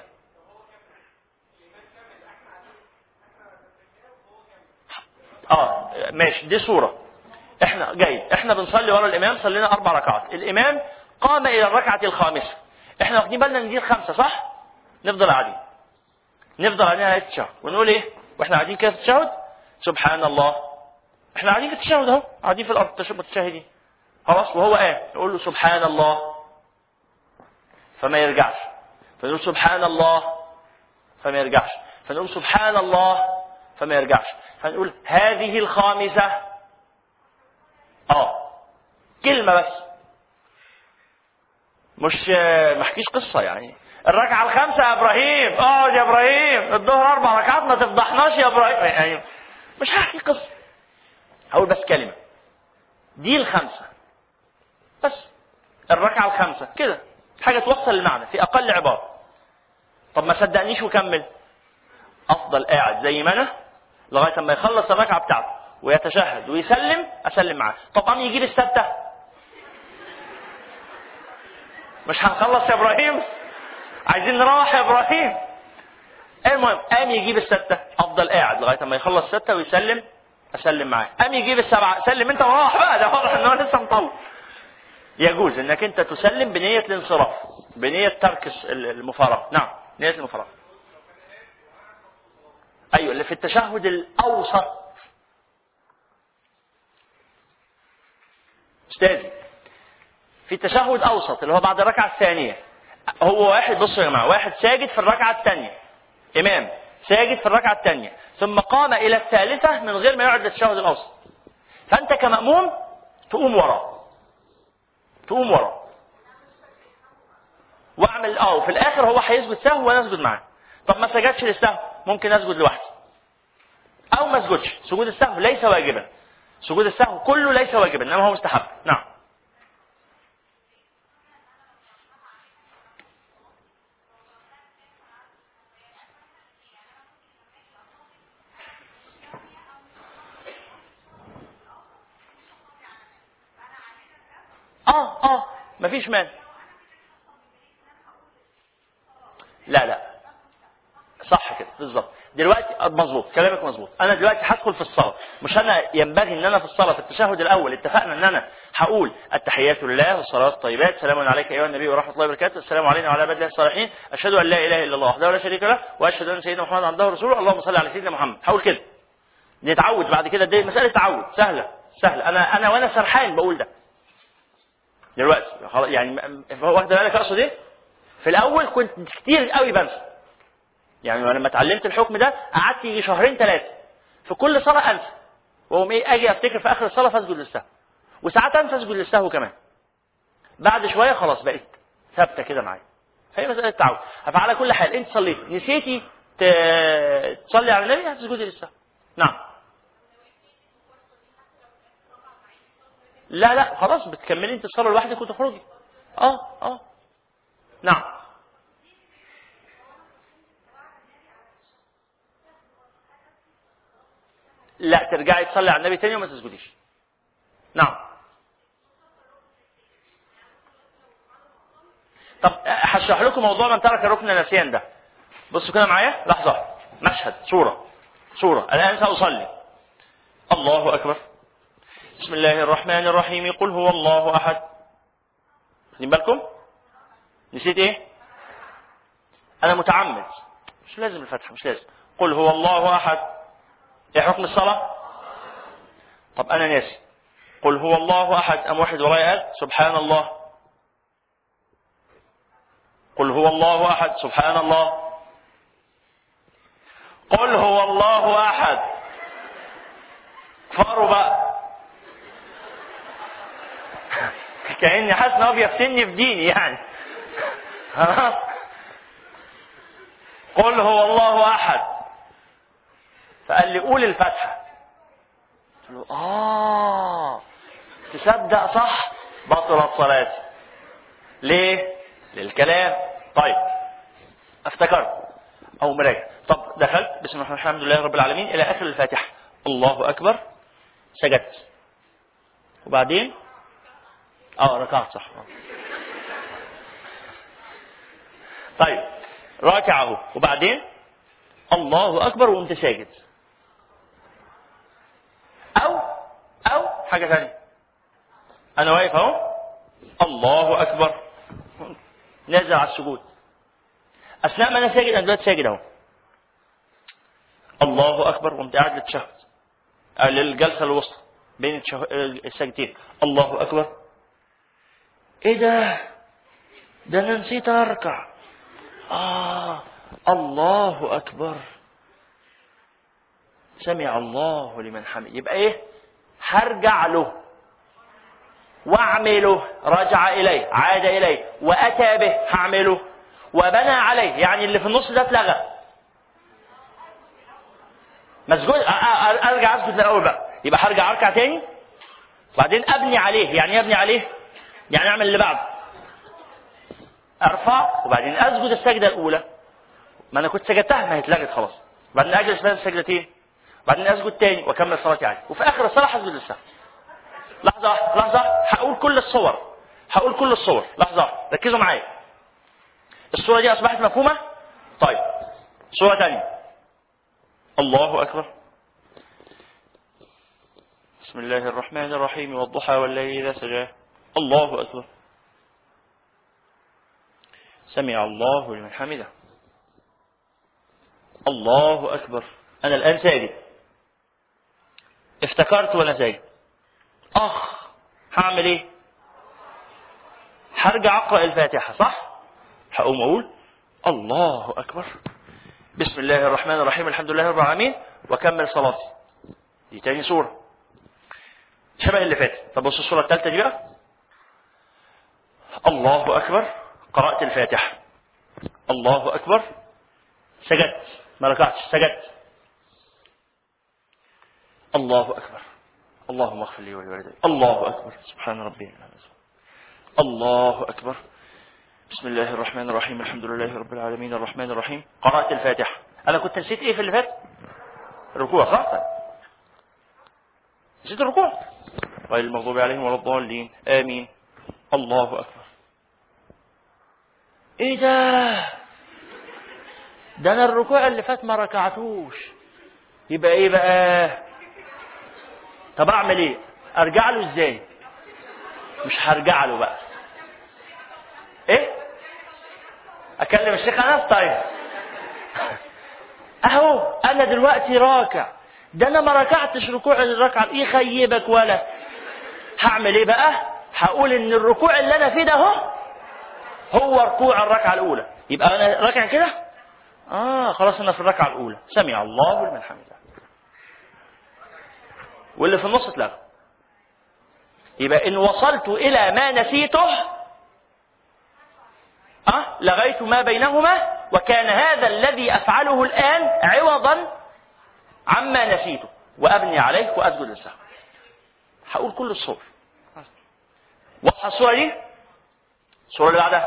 اه ماشي، دي صورة. احنا جاي احنا بنصلي ورا الامام، صلينا اربع ركعات، الامام قام الى الركعة الخامسة، احنا واخدين بالنا ان دي الخامسة صح؟ نفضل قاعدين نفضل قاعدين على التشهد ونقول ايه واحنا قاعدين كده في التشهد؟ سبحان الله. احنا قاعدين في التشهد اهو، قاعدين في الارض متشهدين خلاص، وهو قام نقول له سبحان الله فما يرجعش، فنقول سبحان الله فما يرجعش، فنقول سبحان الله فما يرجعش، فنقول هذه الخامسة. اه كلمة بس، مش محكيش قصة يعني. الركعة الخامسة يا ابراهيم، اقعد يا ابراهيم، الظهر اربع ركعات ما تفضحناش يا ابراهيم، يعني مش هحكي قصة، هقول بس كلمة دي الخامسة بس، الركعة الخامسة كده، حاجة توصل المعنى في اقل عبارة. طب ما صدقنيش وكمل، افضل قاعد زي ما انا لغاية ما يخلص الركعة بتاعته ويتشهد ويسلم، اسلم معاه. طب قام يجيب الستة، مش هنخلص يا ابراهيم، عايزين نروح يا ابراهيم. المهم قام يجيب الستة، افضل قاعد لغاية ما يخلص الستة ويسلم، اسلم معاه. قام يجيب السبعة، سلم انت وروح بقى، ده واضح ان هو لسه مطول. يجوز انك انت تسلم بنية الانصراف، بنية ترك المفارقة. نعم نية المفارقة. ايوه اللي في التشهد الاوسط. استاذي في التشهد اوسط اللي هو بعد الركعه الثانيه، هو واحد، بصوا يا جماعه، واحد ساجد في الركعه الثانيه، امام ساجد في الركعه الثانيه ثم قام الى الثالثه من غير ما يقعد للتشهد الاوسط، فانت كمأموم تقوم وراه، تقوم وراه واعمل اه وفي الاخر هو هيسجد سهو وانا اسجد معاه. طب ما سجدش للسهو ممكن اسجد لوحدي او ما اسجدش. سجود السهو ليس واجبا، سجود السهو كله ليس واجبا انما هو مستحب. نعم. اه اه مفيش مانع. لا لا صح كده بالظبط. دلوقتي مظبوط كلامك مظبوط. انا دلوقتي هدخل في الصلاه، مش انا ينبغي ان انا في الصلاه في التشهد الاول اتفقنا ان انا هقول التحيات لله والصلاه الطيبات سلام عليك ايها النبي ورحمه الله وبركاته السلام علينا وعلى عباد الله الصالحين اشهد ان لا اله الا الله وحده لا شريك له واشهد ان سيدنا محمد عبده ورسوله اللهم صل على سيدنا محمد. هقول كده نتعود بعد كده. دي مساله تعود سهله سهله. انا انا وانا سرحان بقول ده دلوقتي يعني واخد بالك اقصد ايه؟ في الاول كنت كتير قوي بنسى يعني لما اتعلمت الحكم ده قعدت يجي شهرين ثلاثه في كل صلاه انسى واقوم ايه اجي افتكر في اخر الصلاه فاسجد للسهو وساعات انسى اسجد للسهو كمان. بعد شويه خلاص بقيت ثابته كده معايا. فهي مساله تعود. فعلى كل حال انت صليت نسيتي تصلي على النبي هتسجدي للسهو. نعم. لا لا خلاص بتكملي انت الصلاه لوحدك وتخرجي. اه اه نعم. لا ترجعي تصلي على النبي تاني وما تسجديش. نعم. طب هشرح لكم موضوع من ترك ركن نسيان ده. بصوا كده معايا لحظه مشهد صوره صوره. الان ساصلي الله اكبر بسم الله الرحمن الرحيم قل هو الله احد. خدين بالكم نسيت ايه؟ انا متعمد مش لازم الفتحه مش لازم. قل هو الله احد ايه حكم الصلاه؟ طب انا ناسي قل هو الله احد ام واحد ورايا قال سبحان الله. قل هو الله احد سبحان الله. قل هو الله احد كفروا بقى كأني حاسس ان هو بيفتني في ديني يعني. قل هو الله احد فقال لي قول الفاتحه. قلت له اه تصدق صح بطلت صلاتي. ليه؟ للكلام. طيب افتكرت او مراجع. طب دخلت بسم الله الحمد لله رب العالمين الى اخر الفاتحه الله اكبر سجدت وبعدين اه ركعت صح. طيب راكع اهو وبعدين الله اكبر وانت ساجد او او حاجه ثانيه انا واقف اهو الله اكبر نازل على السجود اثناء ما انا ساجد. انا دلوقتي ساجد اهو الله اكبر وقمت قاعد للتشهد للجلسه الوسطى بين السجدتين الله اكبر. ايه ده؟ ده انا نسيت اركع. اه الله اكبر سمع الله لمن حمده. يبقى ايه؟ هرجع له واعمله رجع اليه عاد اليه واتى به هعمله وبنى عليه يعني اللي في النص ده اتلغى. مسجود ارجع اسجد من الاول بقى. يبقى هرجع اركع تاني وبعدين ابني عليه. يعني ايه ابني عليه؟ يعني اعمل اللي بعده ارفع وبعدين اسجد السجده الاولى ما انا كنت سجدتها ما هي اتلغت خلاص. بعدين اجلس بين السجدتين بعدين اسجد تاني واكمل صلاتي عادي وفي اخر الصلاه هسجد للسهو. لحظه لحظه هقول كل الصور هقول كل الصور. لحظه ركزوا معايا. الصوره دي اصبحت مفهومه؟ طيب صوره ثانيه الله اكبر بسم الله الرحمن الرحيم والضحى والليل اذا سجى الله اكبر سمع الله لمن حمده الله اكبر. انا الان ساجد افتكرت وانا ساجد اخ هعمل ايه؟ هرجع اقرا الفاتحه صح؟ هقوم اقول الله اكبر بسم الله الرحمن الرحيم الحمد لله رب العالمين واكمل صلاتي. دي تاني صوره شبه اللي فاتت. طب بصوا الصوره الثالثه دي بقى الله اكبر قرأت الفاتحة، الله أكبر، سجدت، ما ركعتش، سجدت، الله أكبر، اللهم اغفر لي ولوالدي، الله أكبر، سبحان ربي، الله أكبر، بسم الله الرحمن الرحيم، الحمد لله رب العالمين الرحمن الرحيم. قرأت الفاتحة. أنا كنت نسيت إيه في اللي فات؟ الركوع، صح؟ نسيت الركوع. غير المغضوب عليهم ولا الضالين، آمين. الله أكبر. إيه ده؟ ده أنا الركوع اللي فات ما ركعتوش. يبقى إيه بقى؟ طب أعمل إيه؟ أرجع له إزاي؟ مش هرجع له بقى. إيه؟ أكلم الشيخ أنس؟ طيب. أهو أنا دلوقتي راكع، ده أنا ما ركعتش ركوع الركعة، إيه خيبك ولا؟ هعمل إيه بقى؟ هقول إن الركوع اللي أنا فيه ده هو هو ركوع الركعة الأولى. يبقى أنا راكع كده؟ آه خلاص أنا في الركعة الأولى، سمع الله لمن حمده. واللي في النص اتلغى. يبقى إن وصلت إلى ما نسيته أه لغيت ما بينهما، وكان هذا الذي أفعله الآن عوضا عما نسيته، وأبني عليه وأسجد للسهو. هقول كل الصور. واضحة الصورة دي؟ الصورة اللي بعدها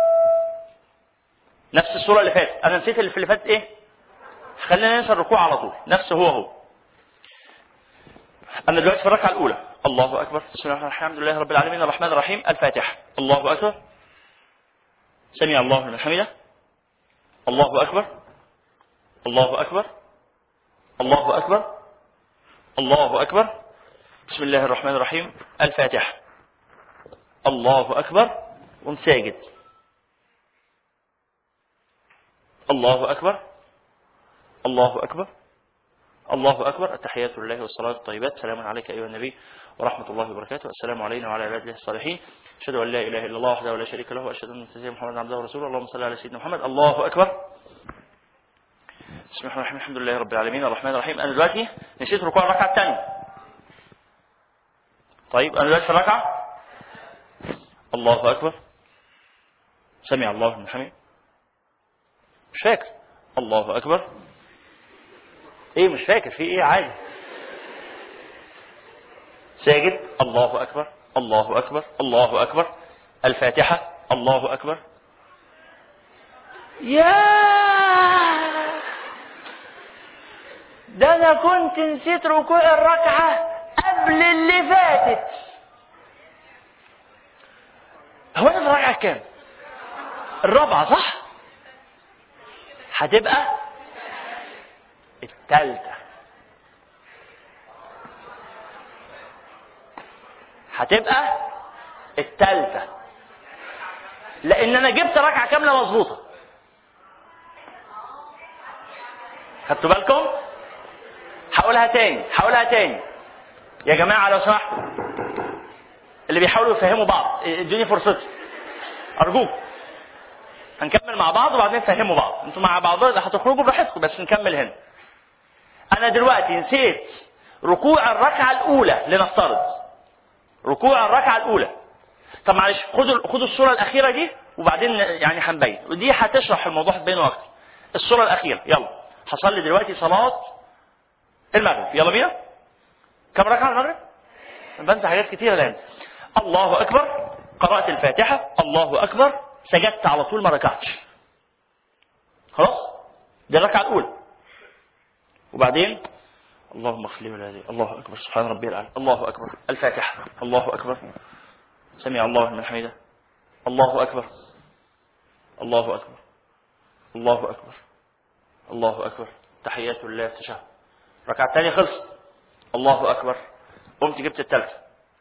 نفس الصورة اللي فاتت. أنا نسيت اللي في اللي فاتت إيه؟ خلينا ننسى الركوع على طول، نفسه هو هو. أنا دلوقتي في الركعة الأولى، الله أكبر، بسم الله الحمد لله رب العالمين الرحمن الرحيم، الفاتحة، الله أكبر، سمع الله لمن حمده، الله أكبر، الله أكبر، الله أكبر، الله أكبر، بسم الله الرحمن الرحيم، الفاتحة، الله أكبر، ومساجد، الله أكبر، الله أكبر، الله أكبر، التحيات لله والصلاة الطيبات، سلام عليك أيها النبي ورحمة الله وبركاته، السلام علينا وعلى عباد الله الصالحين، أشهد أن لا إله إلا الله وحده لا شريك له، وأشهد أن سيدنا محمدا عبده ورسوله، اللهم صل على سيدنا محمد، الله أكبر. بسم الله الرحمن الرحيم، الحمد لله رب العالمين الرحمن الرحيم. أنا دلوقتي نسيت ركوع الركعة الثانية. طيب أنا دلوقتي في الركعة، الله أكبر، سمع الله لمن حمده، مش فاكر، الله أكبر، إيه مش فاكر في إيه، عادي، ساجد، الله أكبر، الله أكبر، الله أكبر، الفاتحة، الله أكبر. ياه، ده أنا كنت نسيت ركوع الركعة قبل اللي فاتت. هو أنا في الركعة كام؟ الرابعة صح؟ هتبقى الثالثة. هتبقى الثالثة، لأن أنا جبت ركعة كاملة مظبوطة. خدتوا بالكم؟ هقولها تاني، هقولها تاني يا جماعة لو سمحتوا، اللي بيحاولوا يفهموا بعض ادوني فرصتي أرجوك. هنكمل مع بعض وبعدين نفهموا بعض، انتوا مع بعض هتخرجوا براحتكم، بس نكمل هنا. أنا دلوقتي نسيت ركوع الركعة الأولى، لنفترض ركوع الركعة الأولى. طب معلش خدوا خدوا الصورة الأخيرة دي وبعدين يعني هنبين، ودي هتشرح الموضوع هتبينه أكتر. الصورة الأخيرة، يلا هصلي دلوقتي صلاة المغرب، يلا بينا. كم ركعة المغرب؟ بنسى حاجات كتيرة الآن. الله أكبر، قرأت الفاتحة، الله أكبر، سجدت على طول ما ركعتش. خلاص؟ دي الركعة الأولى. وبعدين اللهم اغفر لي ولهذه، الله أكبر، سبحان ربي الأعلى، الله أكبر، الفاتحة، الله أكبر، سمع الله لمن حمده، الله أكبر، الله أكبر، الله أكبر، الله أكبر، تحيات الله التشهد. ركعة ثانية خلصت، الله أكبر، قمت جبت الثالثة.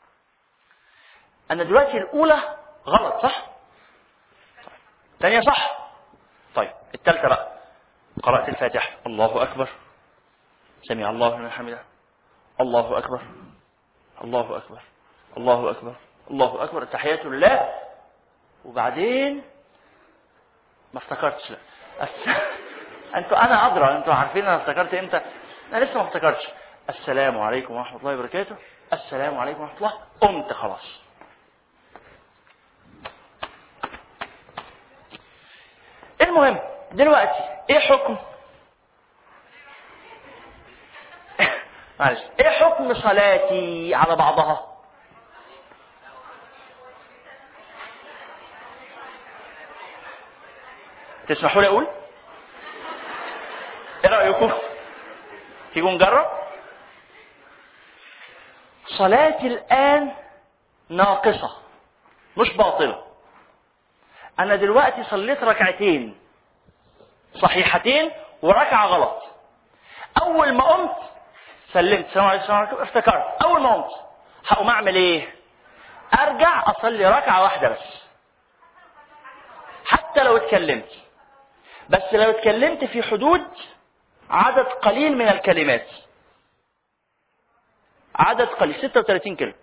أنا دلوقتي الأولى غلط صح؟ الثانية صح؟ طيب الثالثة بقى، قرأت الفاتحة، الله أكبر، سمع الله لمن حمده، الله أكبر، الله أكبر، الله أكبر، الله أكبر، التحيات لله. وبعدين ما افتكرتش، لا انتوا انا ادرى، انتوا عارفين انا افتكرت امتى. انا لسه ما افتكرتش. السلام عليكم ورحمه الله وبركاته، السلام عليكم ورحمه الله، قمت خلاص. المهم دلوقتي ايه حكم معلش ايه حكم صلاتي على بعضها؟ تسمحوا لي اقول ايه رايكم؟ تيجوا نجرب. صلاتي الان ناقصه مش باطله. انا دلوقتي صليت ركعتين صحيحتين وركعه غلط. اول ما قمت سلمت السلام عليكم السلام عليكم افتكرت. اول ما قمت هقوم اعمل ايه؟ ارجع اصلي ركعه واحده بس حتى لو اتكلمت، بس لو اتكلمت في حدود عدد قليل من الكلمات. عدد قليل ستة وثلاثين كلمة.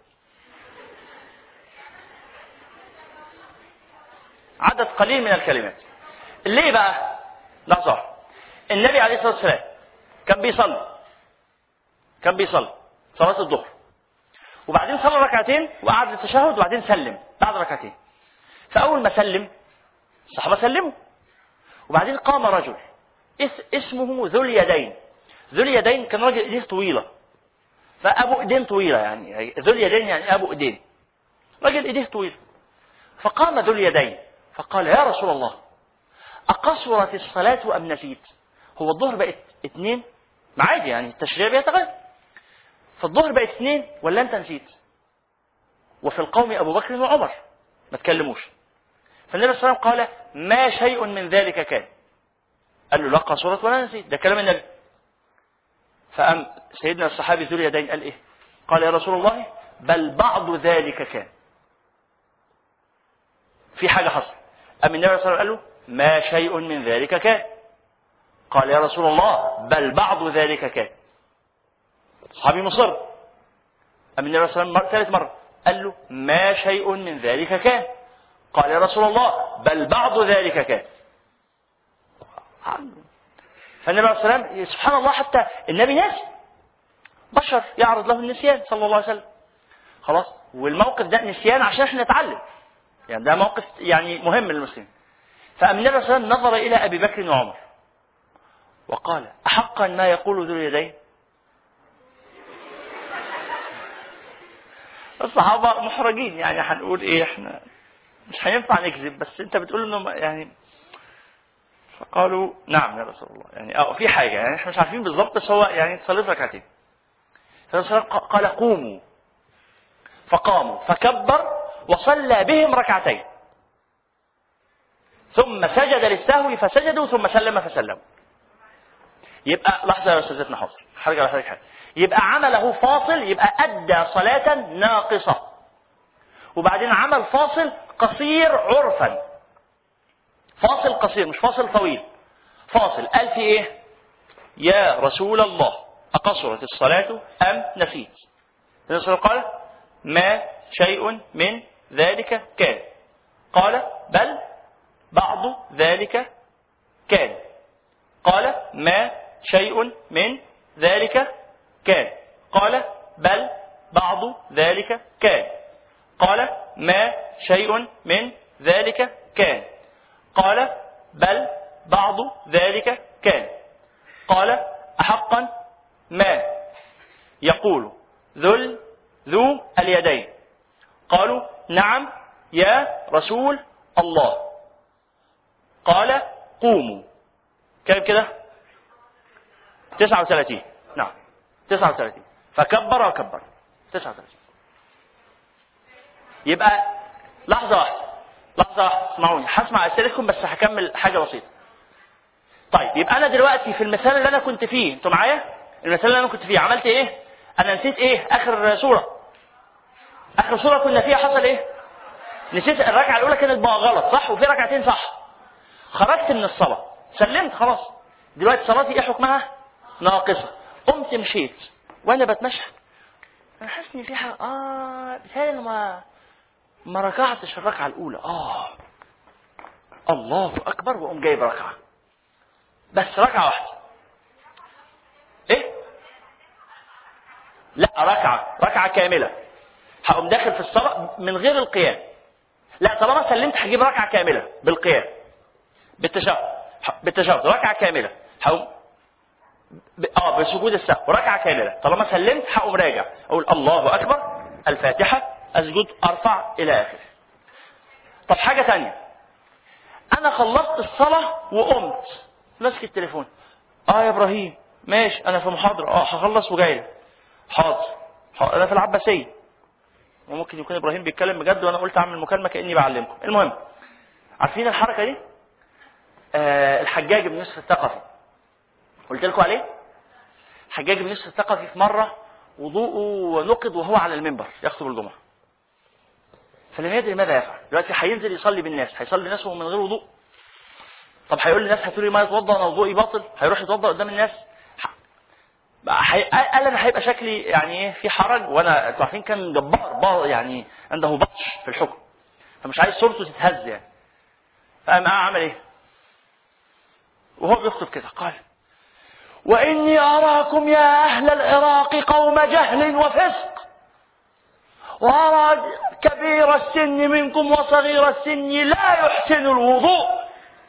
عدد قليل من الكلمات. ليه بقى؟ لحظة. النبي عليه الصلاة والسلام كان بيصلي كان بيصلي صلاة الظهر، وبعدين صلى ركعتين وقعد للتشهد وبعدين سلم بعد ركعتين. فأول ما سلم الصحابة سلموا، وبعدين قام رجل اسمه ذو اليدين. ذو اليدين كان راجل ايديه طويلة، فأبو ايدين طويلة، يعني ذو اليدين يعني أبو ايدين، راجل ايديه طويلة. فقام ذو اليدين فقال يا رسول الله أقصرت الصلاة أم نسيت؟ هو الظهر بقت اتنين عادي، يعني التشريع بيتغير، فالظهر بقت اثنين ولا انت نسيت؟ وفي القوم ابو بكر وعمر ما تكلموش. فالنبي صلى الله عليه وسلم قال ما شيء من ذلك كان. قال له لا قصرت ولا نسيت، ده كلام النبي. فقام سيدنا الصحابي ذو اليدين قال ايه؟ قال يا رسول الله بل بعض ذلك كان. في حاجه حصل. قام النبي صلى الله عليه وسلم قال له ما شيء من ذلك كان. قال يا رسول الله بل بعض ذلك كان. صحابي مصر. قام النبي صلى الله عليه وسلم ثالث مره قال له ما شيء من ذلك كان. قال يا رسول الله بل بعض ذلك كان. فالنبي عليه الصلاة والسلام سبحان الله حتى النبي ناسي، بشر يعرض له النسيان صلى الله عليه وسلم. خلاص، والموقف ده نسيان عشان احنا نتعلم، يعني ده موقف يعني مهم للمسلمين. فقام النبي صلى الله عليه وسلم نظر الى ابي بكر وعمر وقال احقا ما يقول ذو اليدين؟ الصحابه محرجين، يعني هنقول ايه، احنا مش هينفع نكذب، بس انت بتقول انه يعني. فقالوا نعم يا رسول الله، يعني اه في حاجه، يعني احنا مش عارفين بالظبط، بس هو يعني صليت ركعتين. قال قوموا، فقاموا فكبر وصلى بهم ركعتين، ثم سجد للسهو فسجدوا ثم سلم فسلموا. يبقى لحظه يا استاذتنا حاضر، هرجع لحضرتك حاجه. يبقى عمله فاصل، يبقى ادى صلاه ناقصه، وبعدين عمل فاصل قصير عرفا. فاصل قصير مش فاصل طويل، فاصل. قال في ايه؟ يا رسول الله اقصرت الصلاه ام نسيت؟ الرسول قال ما شيء من ذلك كان. قال بل بعض ذلك كان. قال ما شيء من ذلك كان. قال بل بعض ذلك كان. قال ما شيء من ذلك كان. قال بل بعض ذلك كان. قال أحقا ما يقول ذو ذو اليدين؟ قالوا نعم يا رسول الله. قال قوموا. كم كده؟ تسعة وثلاثين. نعم تسعة وثلاثين. فكبر وكبر تسعة وثلاثين. يبقى لحظة واحدة لحظة واحدة اسمعوني، هسمع أسئلتكم بس هكمل حاجة بسيطة. طيب يبقى أنا دلوقتي في المثال اللي أنا كنت فيه، أنتوا معايا؟ المثال اللي أنا كنت فيه عملت إيه؟ أنا نسيت إيه؟ آخر سورة آخر سورة كنا فيها حصل إيه؟ نسيت الركعة الأولى كانت بقى غلط صح؟ وفي ركعتين صح. خرجت من الصلاة سلمت خلاص. دلوقتي صلاتي إيه حكمها؟ ناقصة. قمت مشيت وأنا بتمشى أنا حاسس إن في حاجة آه بتهيألي ما ما ركعتش الركعة الأولى. آه الله أكبر، وأقوم جايب ركعة بس ركعة واحدة. إيه؟ لا ركعة ركعة كاملة. هقوم داخل في الصلاة من غير القيام. لا طالما سلمت هجيب ركعة كاملة بالقيام بالتشهد. بالتشهد ركعة كاملة هقوم ب... اه بسجود السهو ركعة كاملة، طالما سلمت هقوم راجع اقول الله اكبر، الفاتحة، اسجد، ارفع الى اخره. طب حاجة تانية، انا خلصت الصلاة وقمت ماسك التليفون، اه يا ابراهيم ماشي انا في محاضرة، اه هخلص وجاي لك. حاضر. حاضر انا في العباسية، وممكن يكون ابراهيم بيتكلم بجد وانا قلت اعمل مكالمة كأني بعلمكم. المهم عارفين الحركة دي؟ آه الحجاج بن يوسف الثقفي قلت لكم عليه. الحجاج بن يوسف الثقفي في مرة وضوءه نقض وهو على المنبر يخطب الجمعة، فلم يدري ماذا يفعل. دلوقتي هينزل يصلي بالناس، هيصلي بالناس وهو من غير وضوء. طب هيقول للناس هاتوا لي ما يتوضا انا وضوئي باطل، هيروح يتوضا قدام الناس. حي... قال انا هيبقى شكلي يعني ايه في حرج، وانا انتوا عارفين كان جبار يعني عنده بطش في الحكم، فمش عايز صورته تتهز يعني. فقام عمل ايه وهو بيخطب كده؟ قال واني اراكم يا اهل العراق قوم جهل وفسق، وارى كبير السن منكم وصغير السن لا يحسن الوضوء،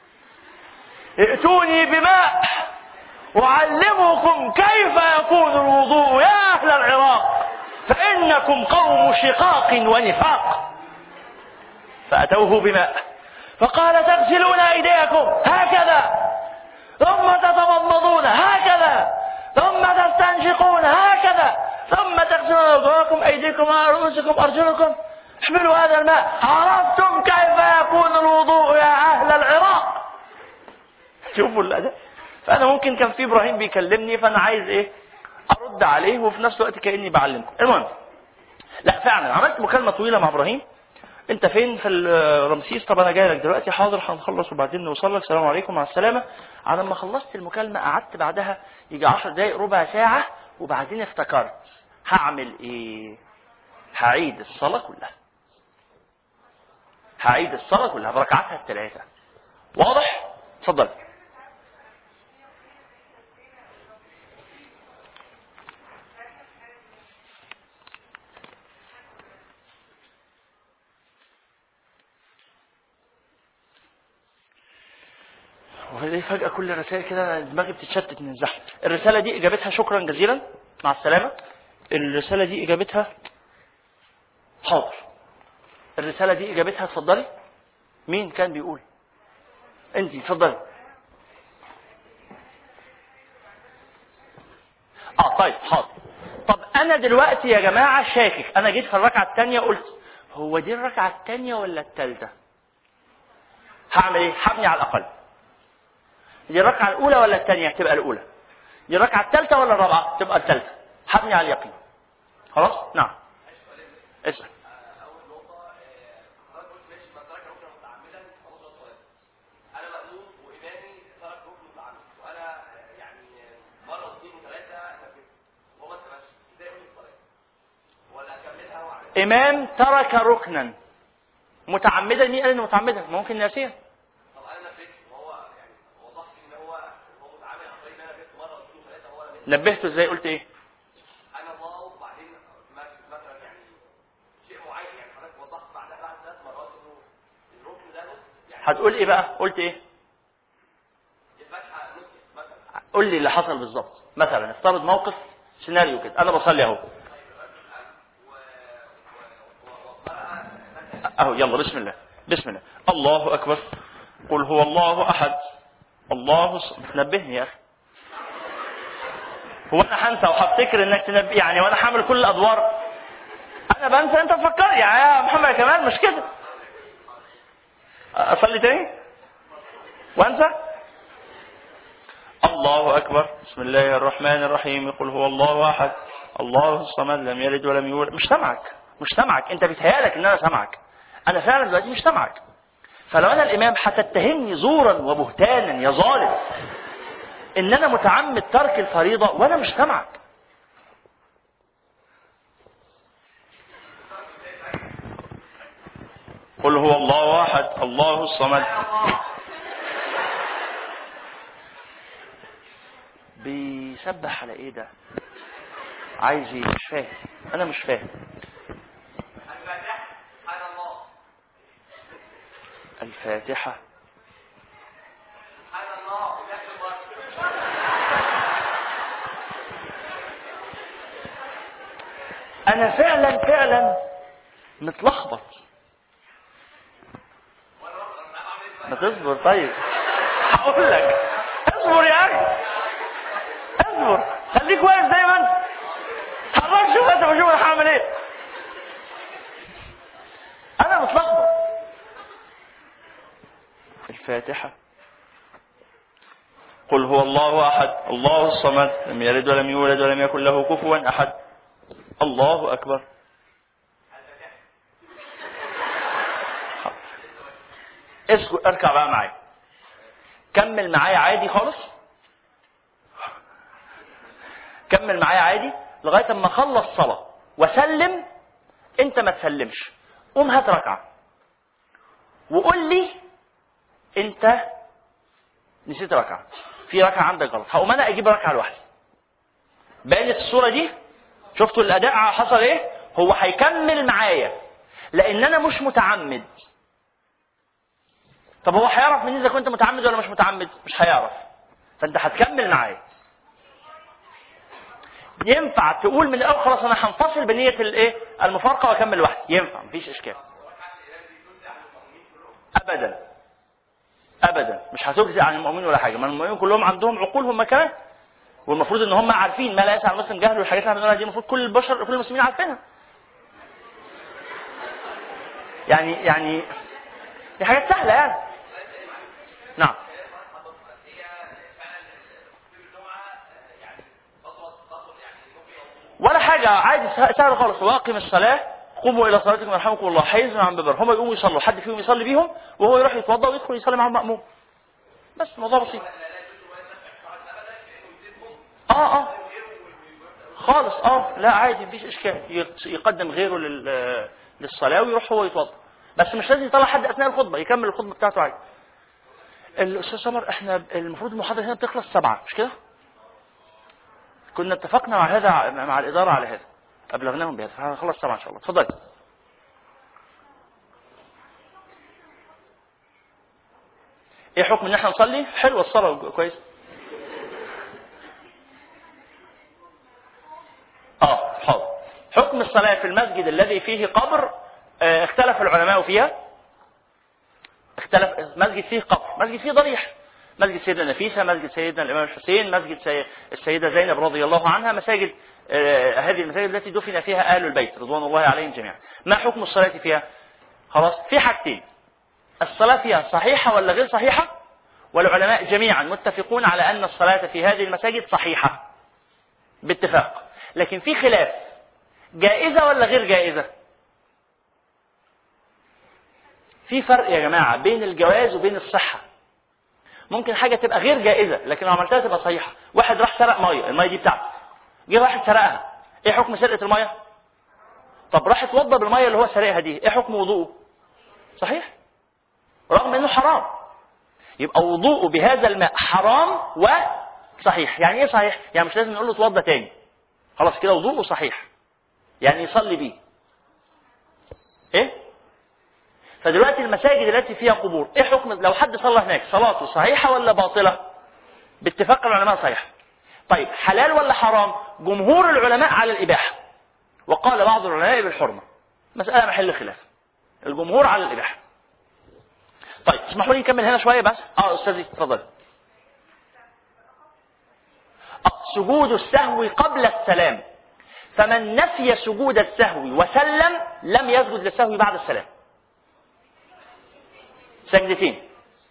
ائتوني بماء وعلمكم كيف يكون الوضوء يا أهل العراق فإنكم قوم شقاق ونفاق. فأتوه بماء فقال تغسلون أيديكم هكذا، ثم تتمضمضون هكذا، ثم تستنشقون هكذا، ثم تغسلون وجوهكم أيديكم ورؤوسكم أرجلكم، احملوا هذا الماء. عرفتم كيف يكون الوضوء يا أهل العراق؟ شوفوا الأداء. فأنا ممكن كان في إبراهيم بيكلمني فأنا عايز إيه أرد عليه وفي نفس الوقت كأني بعلمكم. المهم لا فعلا عملت مكالمة طويلة مع إبراهيم، أنت فين في رمسيس؟ طب أنا جاي لك دلوقتي. حاضر هنخلص وبعدين نوصل لك، السلام عليكم مع السلامة. على ما خلصت المكالمة قعدت بعدها يجي عشر دقايق ربع ساعة، وبعدين افتكرت هعمل إيه؟ هعيد الصلاة كلها، هعيد الصلاة كلها بركعاتها الثلاثة. واضح؟ اتفضل. وهذه فجأة كل الرسائل كده دماغي بتتشتت من الزحمة. الرسالة دي إجابتها شكرا جزيلا مع السلامة. الرسالة دي إجابتها حاضر. الرسالة دي إجابتها اتفضلي. مين كان بيقول؟ أنتي اتفضلي. آه طيب حاضر. طب أنا دلوقتي يا جماعة شاكك، أنا جيت في الركعة الثانية قلت هو دي الركعة الثانية ولا الثالثة؟ هعمل إيه؟ هبني على الأقل. دي الركعة الأولى ولا الثانية؟ تبقى الأولى. دي الركعة الثالثة ولا الرابعة؟ تبقى الثالثة. هبني على اليقين. خلاص؟ نعم. اسأل. أول نقطة حضرتك قلت ماشي ما ترك ركن متعمدا خلاص الصلاة. أنا مأموم وإمامي ترك ركن متعمد وأنا يعني مرة واثنين وثلاثة نفذت وهو ما انتبهش، إزاي أقول الصلاة؟ ولا أكملها وأعملها؟ إمام ترك ركنا متعمدا، مين قال إنه متعمدا؟ ممكن ناسيا. نبهته ازاي؟ قلت ايه؟ انا الله وبعدين مثلا يعني شيء معين، يعني حضرتك وضحت بعدها بعد ثلاث مرات انه الركن ده نص يعني. هتقول ايه بقى؟ قلت ايه؟ الفتحه نص مثلا. قول لي اللي حصل بالظبط. مثلا افترض موقف سيناريو كده، انا بصلي اهو اهو يلا بسم الله بسم الله الله اكبر قل هو الله احد الله الصمد. نبهني يا اخي. هو انا هنسى وهفتكر انك تنبه يعني وانا هعمل كل الادوار؟ انا بنسى انت تفكر يعني يا محمد كمال، مش كده؟ اصلي تاني وانسى؟ الله اكبر بسم الله الرحمن الرحيم قل هو الله احد الله الصمد لم يلد ولم يولد. مش سامعك مش سامعك انت بيتهيألك ان انا سامعك، انا فعلا دلوقتي مش سامعك. فلو انا الامام هتتهمني زورا وبهتانا يا ظالم ان انا متعمد ترك الفريضة وانا مش سامعك. قل هو الله احد الله الصمد. بيسبح على ايه ده؟ عايز ايه؟ مش فاهم، انا مش فاهم. الفاتحة انا فعلا فعلا متلخبط. ما تصبر طيب، هقول لك. اصبر يا اخي، اصبر، خليك واقف زي ما انت. حرك شوف انت بشوف انا هعمل ايه. انا متلخبط. الفاتحة قل هو الله احد الله الصمد لم يلد ولم يولد ولم يكن له كفوا احد. الله اكبر. اسكت، اركع بقى معايا، كمل معايا عادي خالص، كمل معايا عادي لغايه اما اخلص صلاه وسلم. انت ما تسلمش، قوم هات ركعه وقول لي انت نسيت ركعه، في ركعه عندك غلط. هقوم انا اجيب ركعه لوحدي. بانت الصوره دي؟ شفتوا الاداء حصل ايه؟ هو هيكمل معايا لان انا مش متعمد. طب هو هيعرف منين اذا كنت متعمد ولا مش متعمد؟ مش هيعرف. فانت هتكمل معايا. ينفع تقول من الاول خلاص انا هنفصل بنيه الايه المفارقه واكمل لوحدي، ينفع، مفيش اشكال. ابدا ابدا مش هتجزي عن المؤمنين ولا حاجه، ما المؤمنين كلهم عندهم عقولهم مكان، والمفروض ان هم عارفين ما لا يسع المسلم جهل، والحاجات اللي بنقولها دي المفروض كل البشر كل المسلمين عارفينها. يعني يعني دي حاجات سهله يعني. نعم. ولا حاجه، عادي سهل خالص. واقم الصلاه قوموا الى صلاتكم يرحمكم الله حيث عن ببر. هم يقوموا يصلوا، حد فيهم يصلي بيهم وهو يروح يتوضا ويدخل يصلي معهم مأموم. بس الموضوع بسيط. اه اه خالص. اه لا عادي مفيش اشكال. يقدم غيره لل للصلاه ويروح هو يتوضا، بس مش لازم يطلع حد اثناء الخطبه، يكمل الخطبه بتاعته عادي. الاستاذ سمر، احنا المفروض المحاضره هنا بتخلص سبعة مش كده؟ كنا اتفقنا مع هذا مع الاداره على هذا، ابلغناهم بهذا، هنخلص سبعة ان شاء الله. اتفضل. ايه حكم ان احنا نصلي؟ حلوه الصلاه كويس. اه حاضر. حكم الصلاه في المسجد الذي فيه قبر، اه اختلف العلماء فيها. اختلف. مسجد فيه قبر، مسجد فيه ضريح، مسجد سيدنا نفيسة، مسجد سيدنا الإمام الحسين، مسجد سي... السيدة زينب رضي الله عنها، مساجد آه هذه المساجد التي دفن فيها أهل البيت رضوان الله عليهم جميعا. ما حكم الصلاة فيها؟ خلاص، في حاجتين: الصلاة فيها صحيحة ولا غير صحيحة؟ والعلماء جميعا متفقون على أن الصلاة في هذه المساجد صحيحة باتفاق، لكن في خلاف: جائزة ولا غير جائزة؟ في فرق يا جماعة بين الجواز وبين الصحة. ممكن حاجة تبقى غير جائزة لكن لو عملتها تبقى صحيحة. واحد راح سرق مية، المية دي بتاعته، جه واحد سرقها، ايه حكم سرقة المية؟ طب راح اتوضى بالمية اللي هو سرقها دي، ايه حكم وضوءه؟ صحيح، رغم انه حرام. يبقى وضوءه بهذا الماء حرام وصحيح. يعني ايه صحيح؟ يعني مش لازم نقول له اتوضى تاني، خلاص كده وضوءه صحيح، يعني يصلي بيه. ايه؟ فدلوقتي المساجد التي فيها قبور، ايه حكم لو حد صلى هناك؟ صلاته صحيحة ولا باطلة؟ باتفاق العلماء صحيحة. طيب حلال ولا حرام؟ جمهور العلماء على الإباحة، وقال بعض العلماء بالحرمة. مسألة محل خلاف، الجمهور على الإباحة. طيب اسمحوا لي نكمل هنا شوية بس. اه استاذي اتفضل. آه سجود السهو قبل السلام، فمن نسي سجود السهو وسلم لم يسجد للسهو بعد السلام. سجدتين.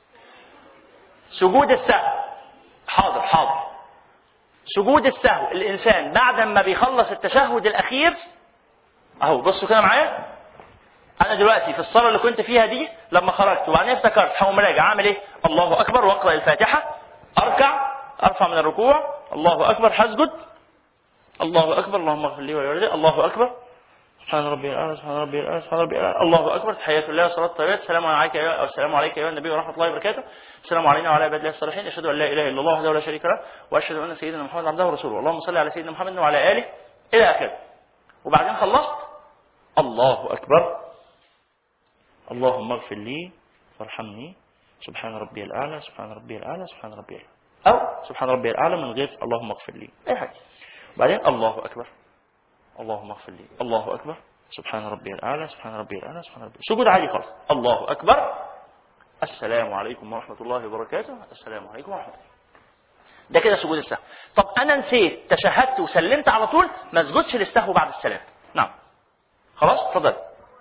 سجود السهو، حاضر حاضر. سجود السهو الإنسان بعد ما بيخلص التشهد الأخير، أهو بصوا كده معايا، أنا دلوقتي في الصلاة اللي كنت فيها دي لما خرجت وبعدين افتكرت هقوم راجع أعمل إيه؟ الله أكبر وأقرأ الفاتحة، أركع، أرفع من الركوع، الله أكبر، هسجد، الله أكبر، اللهم اغفر لي ولوالدي، الله أكبر، سبحان ربي الأعلى، سبحان ربي الأعلى، سبحان ربي الأعلى، الله أكبر، تحيات الله وصلاة الطيبات، السلام عليك يا السلام عليك يا النبي ورحمة الله وبركاته، السلام علينا وعلى عباد الله الصالحين، أشهد أن لا إله إلا الله وحده لا شريك له، وأشهد أن سيدنا محمد عبده ورسوله، اللهم صل على سيدنا محمد وعلى آله إلى آخره. وبعدين خلصت، الله أكبر، اللهم اغفر لي وارحمني، سبحان ربي الأعلى، سبحان ربي الأعلى، سبحان ربي الأعلى، أو سبحان ربي الأعلى من غير اللهم اغفر لي، أي حاجة. وبعدين الله أكبر، اللهم اغفر لي، الله أكبر، سبحان ربي الأعلى، سبحان ربي الأعلى، سبحان ربي. سجود عادي خالص، الله أكبر، السلام عليكم ورحمة الله وبركاته، السلام عليكم ورحمة الله. ده كده سجود السهو. طب أنا نسيت، تشهدت وسلمت على طول، ما اسجدش للسهو بعد السلام. نعم خلاص اتفضل.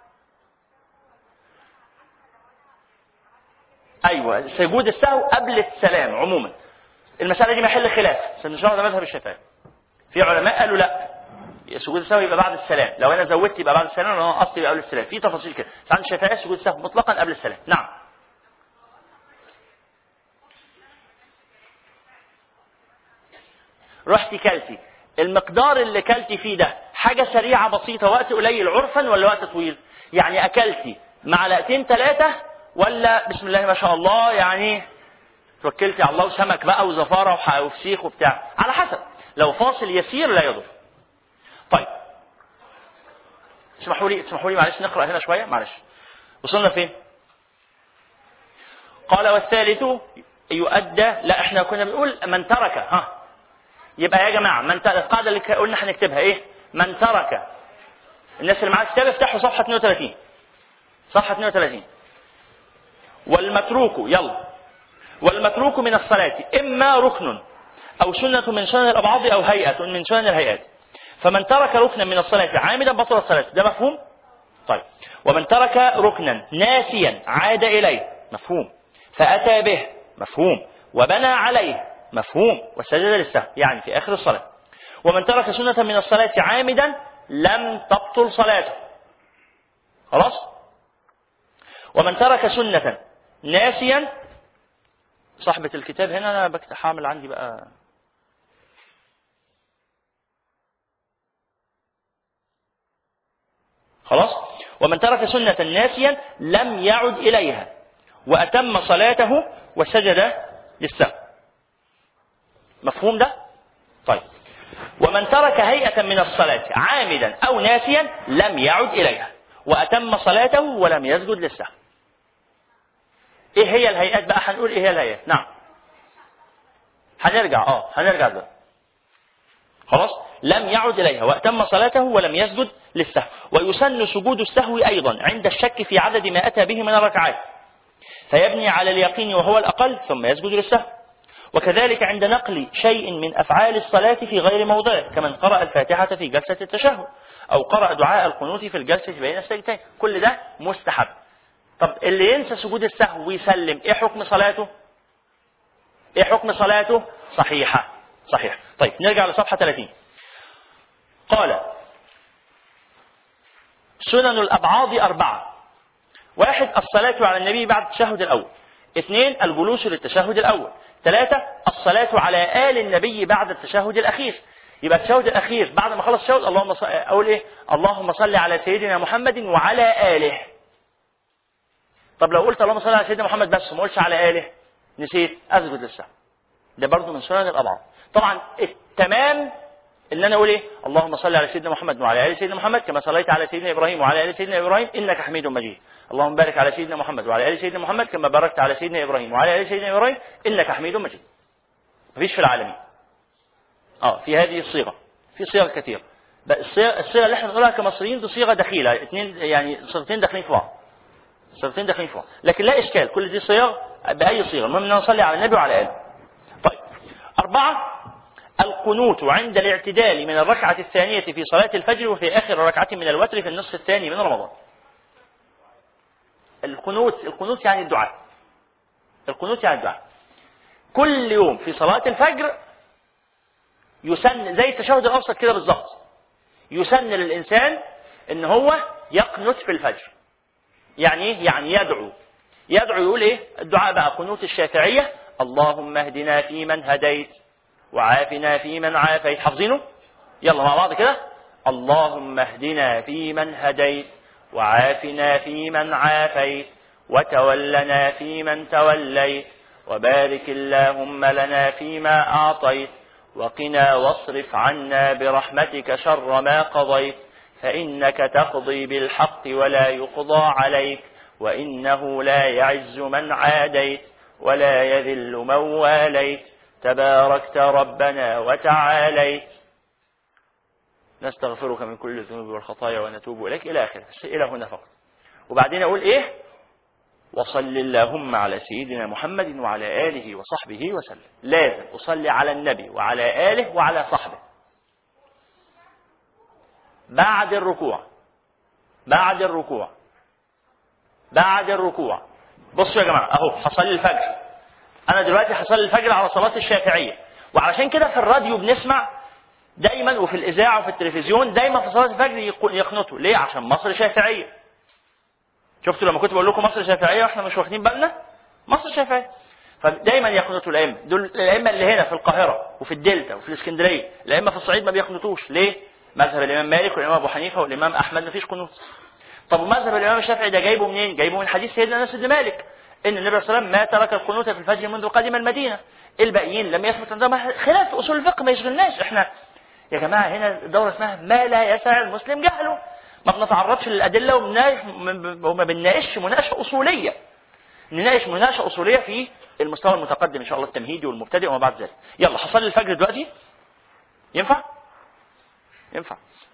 أيوة سجود السهو قبل السلام عموما. المسألة دي محل خلاف، سنشرح ده مذهب الشافعي. في علماء قالوا لا، سجود السهو يبقى بعد السلام، لو أنا زودت يبقى بعد السلام، لو أنا قصت يبقى قبل السلام. في تفاصيل كده، بس عند الشافعي سجود السهو مطلقا قبل السلام. نعم. رحتي كلتي، المقدار اللي كلتي فيه ده حاجة سريعة بسيطة وقت قليل عرفا ولا وقت طويل؟ يعني أكلتي معلقتين ثلاثة ولا بسم الله ما شاء الله يعني توكلتي على الله وسمك بقى وزفارة وفسيخ وبتاع؟ على حسب، لو فاصل يسير لا يضر. طيب اسمحوا لي اسمحوا لي معلش نقرأ هنا شوية، معلش وصلنا فين؟ قال والثالث يؤدى، لا احنا كنا بنقول من ترك، ها يبقى يا جماعة من ترك، القاعدة اللي قلنا هنكتبها ايه؟ من ترك، الناس اللي معاها كتاب افتحوا صفحة اثنين وثلاثين، صفحة اثنين وثلاثين. والمتروك، يلا، والمتروك من الصلاة إما ركن أو سنة من سنن الأبعاد أو هيئة من سنن الهيئات. فمن ترك ركنا من الصلاة عامدا بطل الصلاة، ده مفهوم؟ طيب. ومن ترك ركنا ناسيا عاد إليه، مفهوم. فأتى به، مفهوم. وبنى عليه، مفهوم. وسجد للسهو، يعني في آخر الصلاة. ومن ترك سنة من الصلاة عامدا لم تبطل صلاته، خلاص. ومن ترك سنة ناسيا، صاحبة الكتاب هنا أنا بكتب حامل عندي بقى، خلاص. ومن ترك سنة ناسيا لم يعد إليها وأتم صلاته وسجد للسهو، مفهوم ده؟ طيب. ومن ترك هيئة من الصلاة عامدا أو ناسيا لم يعد إليها وأتم صلاته ولم يسجد للسهو. إيه هي الهيئات بقى؟ هنقول إيه هي الهيئات. نعم هنرجع اه هنرجع ده، خلاص. لم يعد إليها وأتم صلاته ولم يسجد للسهو. ويسن سجود السهو أيضا عند الشك في عدد ما أتى به من الركعات، فيبني على اليقين وهو الأقل ثم يسجد للسهو. وكذلك عند نقل شيء من أفعال الصلاة في غير موضعه، كمن قرأ الفاتحة في جلسة التشهد أو قرأ دعاء القنوت في الجلسة بين السجدتين، كل ده مستحب. طب اللي ينسى سجود السهو ويسلم، إيه حكم صلاته؟ إيه حكم صلاته؟ صحيحة، صحيح. طيب نرجع لصفحة ثلاثين. قال سنن الأبعاد أربعة: واحد الصلاة على النبي بعد التشهد الأول، اثنين الجلوس للتشهد الأول، ثلاثة الصلاة على آل النبي بعد التشهد الأخير. يبقى التشهد الأخير بعد ما خلص التشهد اللهم صل... أقول إيه؟ اللهم صل على سيدنا محمد وعلى آله. طب لو قلت اللهم صل على سيدنا محمد بس وما قلتش على آله، نسيت، أسجد للسهو. ده برضو من سنن الأبعاد. طبعا التمام ان انا اقول ايه؟ اللهم صل على سيدنا محمد وعلى ال سيدنا محمد كما صليت على سيدنا ابراهيم وعلى ال سيدنا ابراهيم انك حميد مجيد. اللهم بارك على سيدنا محمد وعلى ال سيدنا محمد كما باركت على سيدنا ابراهيم وعلى ال سيدنا ابراهيم انك حميد مجيد. مفيش في العالمين. اه في هذه الصيغه، في صيغ كثيره. الصيغه الصيغه اللي احنا بنقولها كمصريين دي صيغه دخيله، اثنين يعني صيغتين داخلين في بعض. صيغتين داخلين في بعض، لكن لا اشكال، كل دي صيغ باي صيغه، المهم ان نصلي على النبي وعلى اله. طيب. أربعة القنوت عند الاعتدال من الركعة الثانية في صلاة الفجر وفي آخر ركعة من الوتر في النصف الثاني من رمضان. القنوت القنوت يعني الدعاء. القنوت يعني الدعاء. كل يوم في صلاة الفجر يسن زي التشهد الأوسط كده بالظبط. يسن للإنسان إن هو يقنت في الفجر. يعني إيه؟ يعني يدعو. يدعو يقول إيه؟ الدعاء بقى قنوت الشافعية: اللهم اهدنا فيمن هديت وعافنا فيمن عافيت. حافظينه؟ يلا مع بعض كده: اللهم اهدنا فيمن هديت وعافنا فيمن عافيت وتولنا فيمن توليت وبارك اللهم لنا فيما أعطيت وقنا واصرف عنا برحمتك شر ما قضيت فإنك تقضي بالحق ولا يقضى عليك وإنه لا يعز من عاديت ولا يذل من واليت تباركت ربنا وتعاليت. نستغفرك من كل الذنوب والخطايا ونتوب إليك إلى آخره، إلى هنا فقط. وبعدين أقول إيه؟ وصل اللهم على سيدنا محمد وعلى آله وصحبه وسلم. لازم أصلي على النبي وعلى آله وعلى صحبه بعد الركوع. بعد الركوع بعد الركوع بصوا يا جماعة، أهو هصلي الفجر. أنا دلوقتي هصلي الفجر على صلاة الشافعية، وعلشان كده في الراديو بنسمع دايما، وفي الإذاعة وفي التلفزيون دايما في صلاة الفجر يقنطوا. ليه؟ عشان مصر شافعية. شفتوا لما كنت بقول لكم مصر شافعية واحنا مش واخدين بالنا؟ مصر شافعية. فدايما يقنطوا الأئمة دول، الأئمة اللي هنا في القاهرة وفي الدلتا وفي الإسكندرية. الأئمة في الصعيد ما بيقنطوش. ليه؟ مذهب الإمام مالك والإمام أبو حنيفة والإمام أحمد ما فيش قنوط. طب ومذهب الإمام الشافعي ده جايبه منين؟ جايبه من حديث سيدنا أنس بن مالك إن النبي صلى الله عليه وسلم ما ترك القنوت في الفجر منذ قدم المدينة. الباقيين لم يثبت عندهم خلاف أصول الفقه، ما يشغلناش احنا يا جماعة. هنا دورة اسمها ما لا يسع المسلم جهله. ما بنتعرضش للأدلة وما بنناقش مناقشة أصولية. نناقش مناقشة أصولية في المستوى المتقدم إن شاء الله، التمهيدي والمبتدئ وما بعد ذلك. يلا حصل الفجر دلوقتي. ينفع؟ ينفع.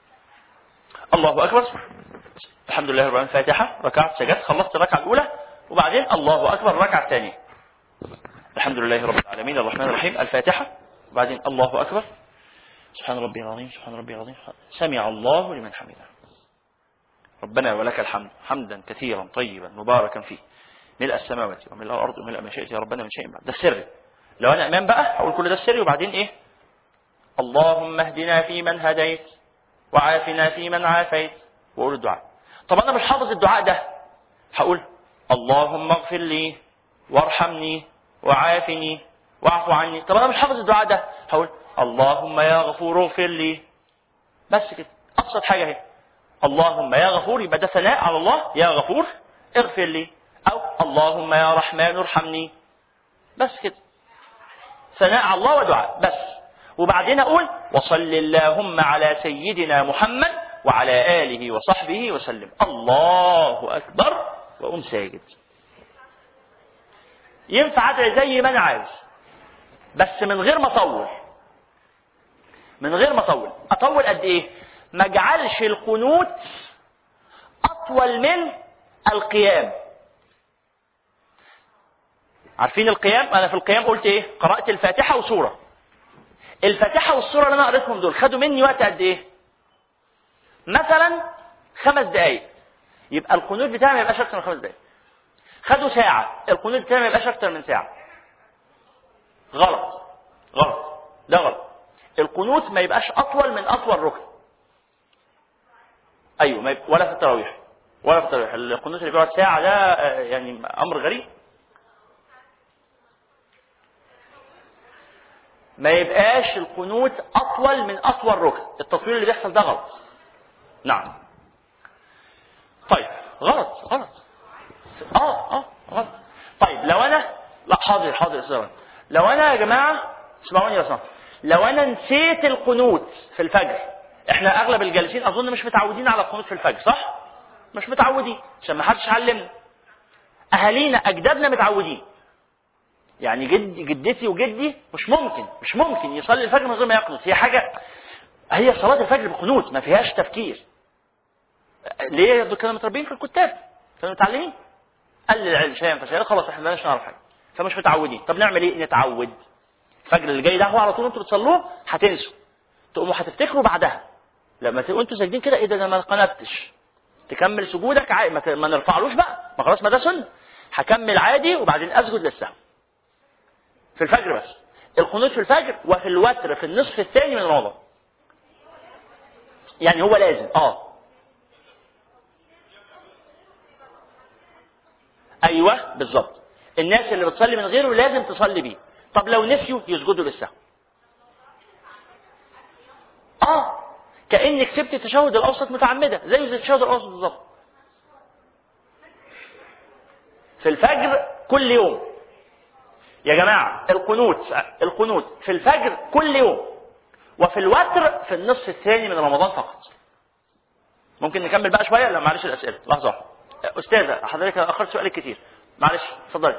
الله أكبر. الحمد لله رب العالمين. فاتحة، ركعت، سجدت، خلصت الركعة الأولى، وبعدين الله أكبر الركعة الثانية. الحمد لله رب العالمين الرحمن الرحيم، الفاتحة، وبعدين الله أكبر، سبحان ربي العظيم سبحان ربي العظيم، سمع الله لمن حمده، ربنا ولك الحمد حمدا كثيرا طيبا مباركا فيه، ملء السماوات وملء الأرض وملء ما شئت يا ربنا من شيء بعد. ده السر. لو أنا إمام بقى هقول كل ده السر، وبعدين إيه؟ اللهم اهدنا فيمن هديت وعافنا فيمن عافيت، وأقول الدعاء. طب أنا مش حافظ الدعاء ده، هقول اللهم اغفر لي وارحمني وعافني واعف عني. طب أنا مش حافظ الدعاء ده، هقول اللهم يا غفور اغفر لي. بس كده، أبسط حاجة اهي. اللهم يا غفور، يبقى ده ثناء على الله، يا غفور اغفر لي، أو اللهم يا رحمن ارحمني. بس كده، ثناء على الله ودعاء بس. وبعدين أقول وصل اللهم على سيدنا محمد وعلى آله وصحبه وسلم. الله أكبر، وأقوم ساجد. ينفع أدعي زي ما أنا عايز، بس من غير ما أطول. من غير ما أطول. أطول قد إيه؟ ما اجعلش القنوت أطول من القيام. عارفين القيام؟ أنا في القيام قلت إيه؟ قرأت الفاتحة وسورة. الفاتحة والسورة اللي أنا قريتهم دول خدوا مني وقت قد إيه؟ مثلا خمس دقايق. يبقى القنوت بتاعي ما يبقاش أكتر من خمس دقايق. خدوا ساعة، القنوت بتاعي ما يبقاش أكتر من ساعة. غلط غلط ده غلط. القنوت ما يبقاش أطول من أطول ركن. أيوه، ما يبقى ولا في التراويح ولا في التراويح. القنوت اللي بيقعد ساعة ده يعني أمر غريب. ما يبقاش القنوت أطول من أطول ركن. التطويل اللي بيحصل ده غلط. نعم. طيب غلط غلط اه اه غلط. طيب لو انا لا حاضر حاضر اسمعوا. لو انا يا جماعه اسمعوني يا سلام، لو انا نسيت القنوت في الفجر، احنا اغلب الجالسين اظن مش متعودين على القنوت في الفجر، صح؟ مش متعودين عشان ما حدش علمنا. اهالينا اجدادنا متعودين. يعني جدي جدتي وجدي مش ممكن مش ممكن يصلي الفجر من غير ما يقنط. هي حاجه، هي صلاه الفجر بقنوت ما فيهاش تفكير. ليه؟ دول كانوا متربيين في الكتاب، كانوا متعلمين. قل العلم شيئا فشيئا، خلاص احنا مالناش نعرف حاجه، فمش متعودين. طب نعمل ايه؟ نتعود. الفجر اللي جاي ده هو على طول انتوا بتصلوه هتنسوا، تقوموا هتفتكروا بعدها لما تبقوا انتوا ساجدين كده، ايه ده انا ما قنتش. تكمل سجودك عادي، ما, ما نرفعلوش بقى، ما خلاص ما ده سنه. هكمل عادي وبعدين اسجد للسهو. في الفجر بس. القنوت في الفجر وفي الوتر في النصف الثاني من رمضان. يعني هو لازم اه ايوه بالظبط. الناس اللي بتصلي من غيره لازم تصلي بيه. طب لو نسيوا يسجدوا للسهو. اه كأنك سبت التشهد الاوسط متعمده، زي زي التشهد الاوسط بالظبط. في الفجر كل يوم يا جماعه. القنوت القنوت في الفجر كل يوم، وفي الوتر في النصف الثاني من رمضان فقط. ممكن نكمل بقى شويه؟ لا معلش الاسئله لحظه واحده. استاذه حضرتك اخرت سؤالك كتير، معلش اتفضلي.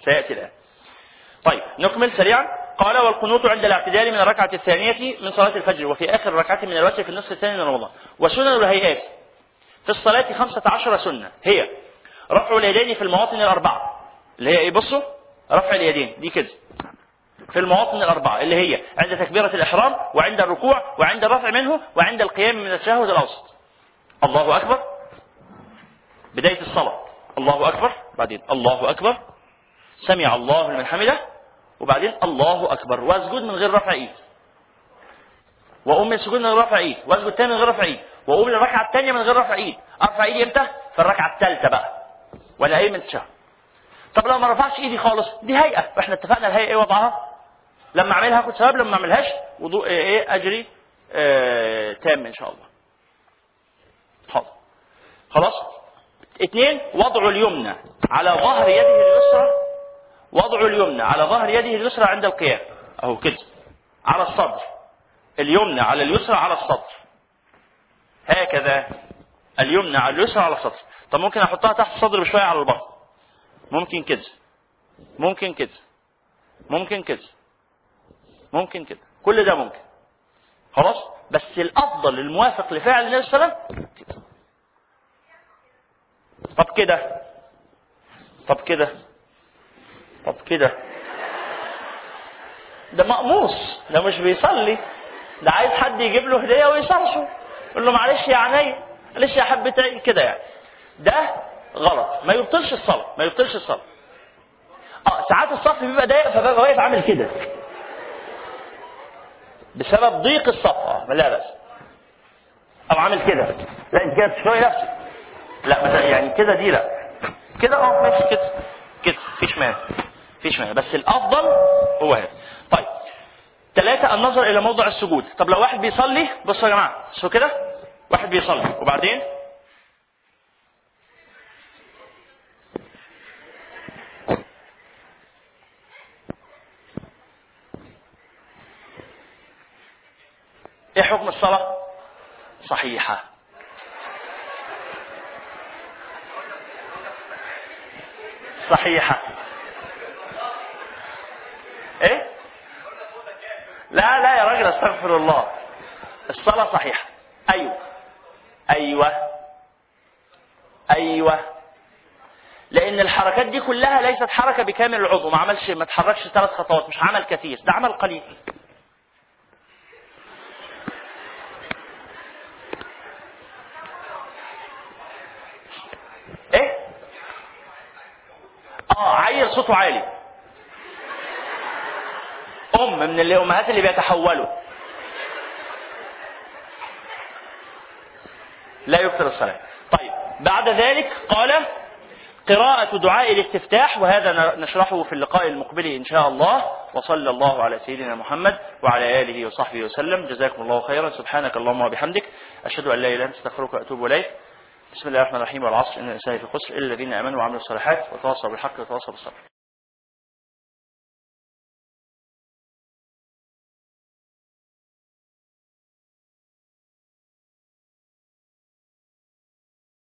سيأتي الآن. طيب نكمل سريعا. قال والقنوت عند الاعتدال من الركعة الثانية من صلاة الفجر وفي آخر ركعة من الوتر في النصف الثاني من رمضان. وسنن الهيئات في الصلاة خمسة عشر سنة هي رفع اليدين في المواطن الأربعة اللي هي إيه؟ بصوا رفع اليدين دي كده في المواطن الأربعة اللي هي عند تكبيرة الإحرام وعند الركوع وعند الرفع منه وعند القيام من التشهد الأوسط. الله أكبر بداية الصلاة، الله أكبر، بعدين الله أكبر، سمع الله لمن حمده، وبعدين الله أكبر، واسجد من غير رفع إيد، وأم السجود من غير رفع إيد، واسجد تاني من غير رفع إيد، وأقوم للركعة الثانية من غير رفع إيد. أرفع إيدي إمتى؟ في الركعة الثالثة بقى ولا أي من التشهد. طب لو ما رفعش إيدي خالص دي هيئة، وإحنا اتفقنا الهيئة إيه وضعها؟ لما أعملها هاخد ثواب، لما ما أعملهاش وضوء إيه أجري آه تام إن شاء الله. حاضر خلاص. اثنين وضع اليمنى على ظهر يده اليسرى، وضع اليمنى على ظهر يده اليسرى عند القيام اهو كده على الصدر، اليمنى على اليسرى على الصدر هكذا، اليمنى على اليسرى على الصدر. طب ممكن احطها تحت الصدر بشويه على البطن، ممكن كده، ممكن كده، ممكن كده، ممكن كده، كل ده ممكن خلاص. بس الافضل الموافق لفعل النبي صلى الله عليه وسلم كده. طب كده، طب كده، طب كده، ده مقموص، ده مش بيصلي، ده عايز حد يجيب له هديه ويصرشه، يقول له معلش يا عيني، معلش يا حبتين كده يعني. ده غلط، ما يبطلش الصلاه، ما يبطلش الصلاه. اه ساعات الصف بيبقى ضيق فببقى واقف عامل كده بسبب ضيق الصف، اه لا بس او عامل كده، لا انت كده تشوي نفسك، لا يعني كده دي لا كده اه ماشي كده كده مفيش مانع مفيش مانع، بس الافضل هو هذا. طيب ثلاثة النظر الى موضع السجود. طب لو واحد بيصلي، بصوا يا جماعه شو كده، واحد بيصلي وبعدين ايه حكم الصلاه؟ صحيحه. صحيحه ايه؟ لا لا يا راجل استغفر الله، الصلاة صحيحة. ايوه ايوه ايوه لان الحركات دي كلها ليست حركة بكامل العضو، ما عملش ما تحركش ثلاث خطوات، مش عمل كثير، ده عمل قليل. ايه؟ اه عيل صوته عالي، ام من الامهات اللي بيتحولوا، لا يبطل الصلاة. طيب بعد ذلك قال قراءة دعاء الاستفتاح، وهذا نشرحه في اللقاء المقبل إن شاء الله. وصلى الله على سيدنا محمد وعلى آله وصحبه وسلم. جزاكم الله خيرا. سبحانك اللهم وبحمدك، أشهد أن لا إله إلا أنت، أستغفرك وأتوب إليك. بسم الله الرحمن الرحيم. والعصر إن الإنسان لفي خسر إلا الذين آمنوا وعملوا الصالحات وتواصوا بالحق وتواصوا بالصبر.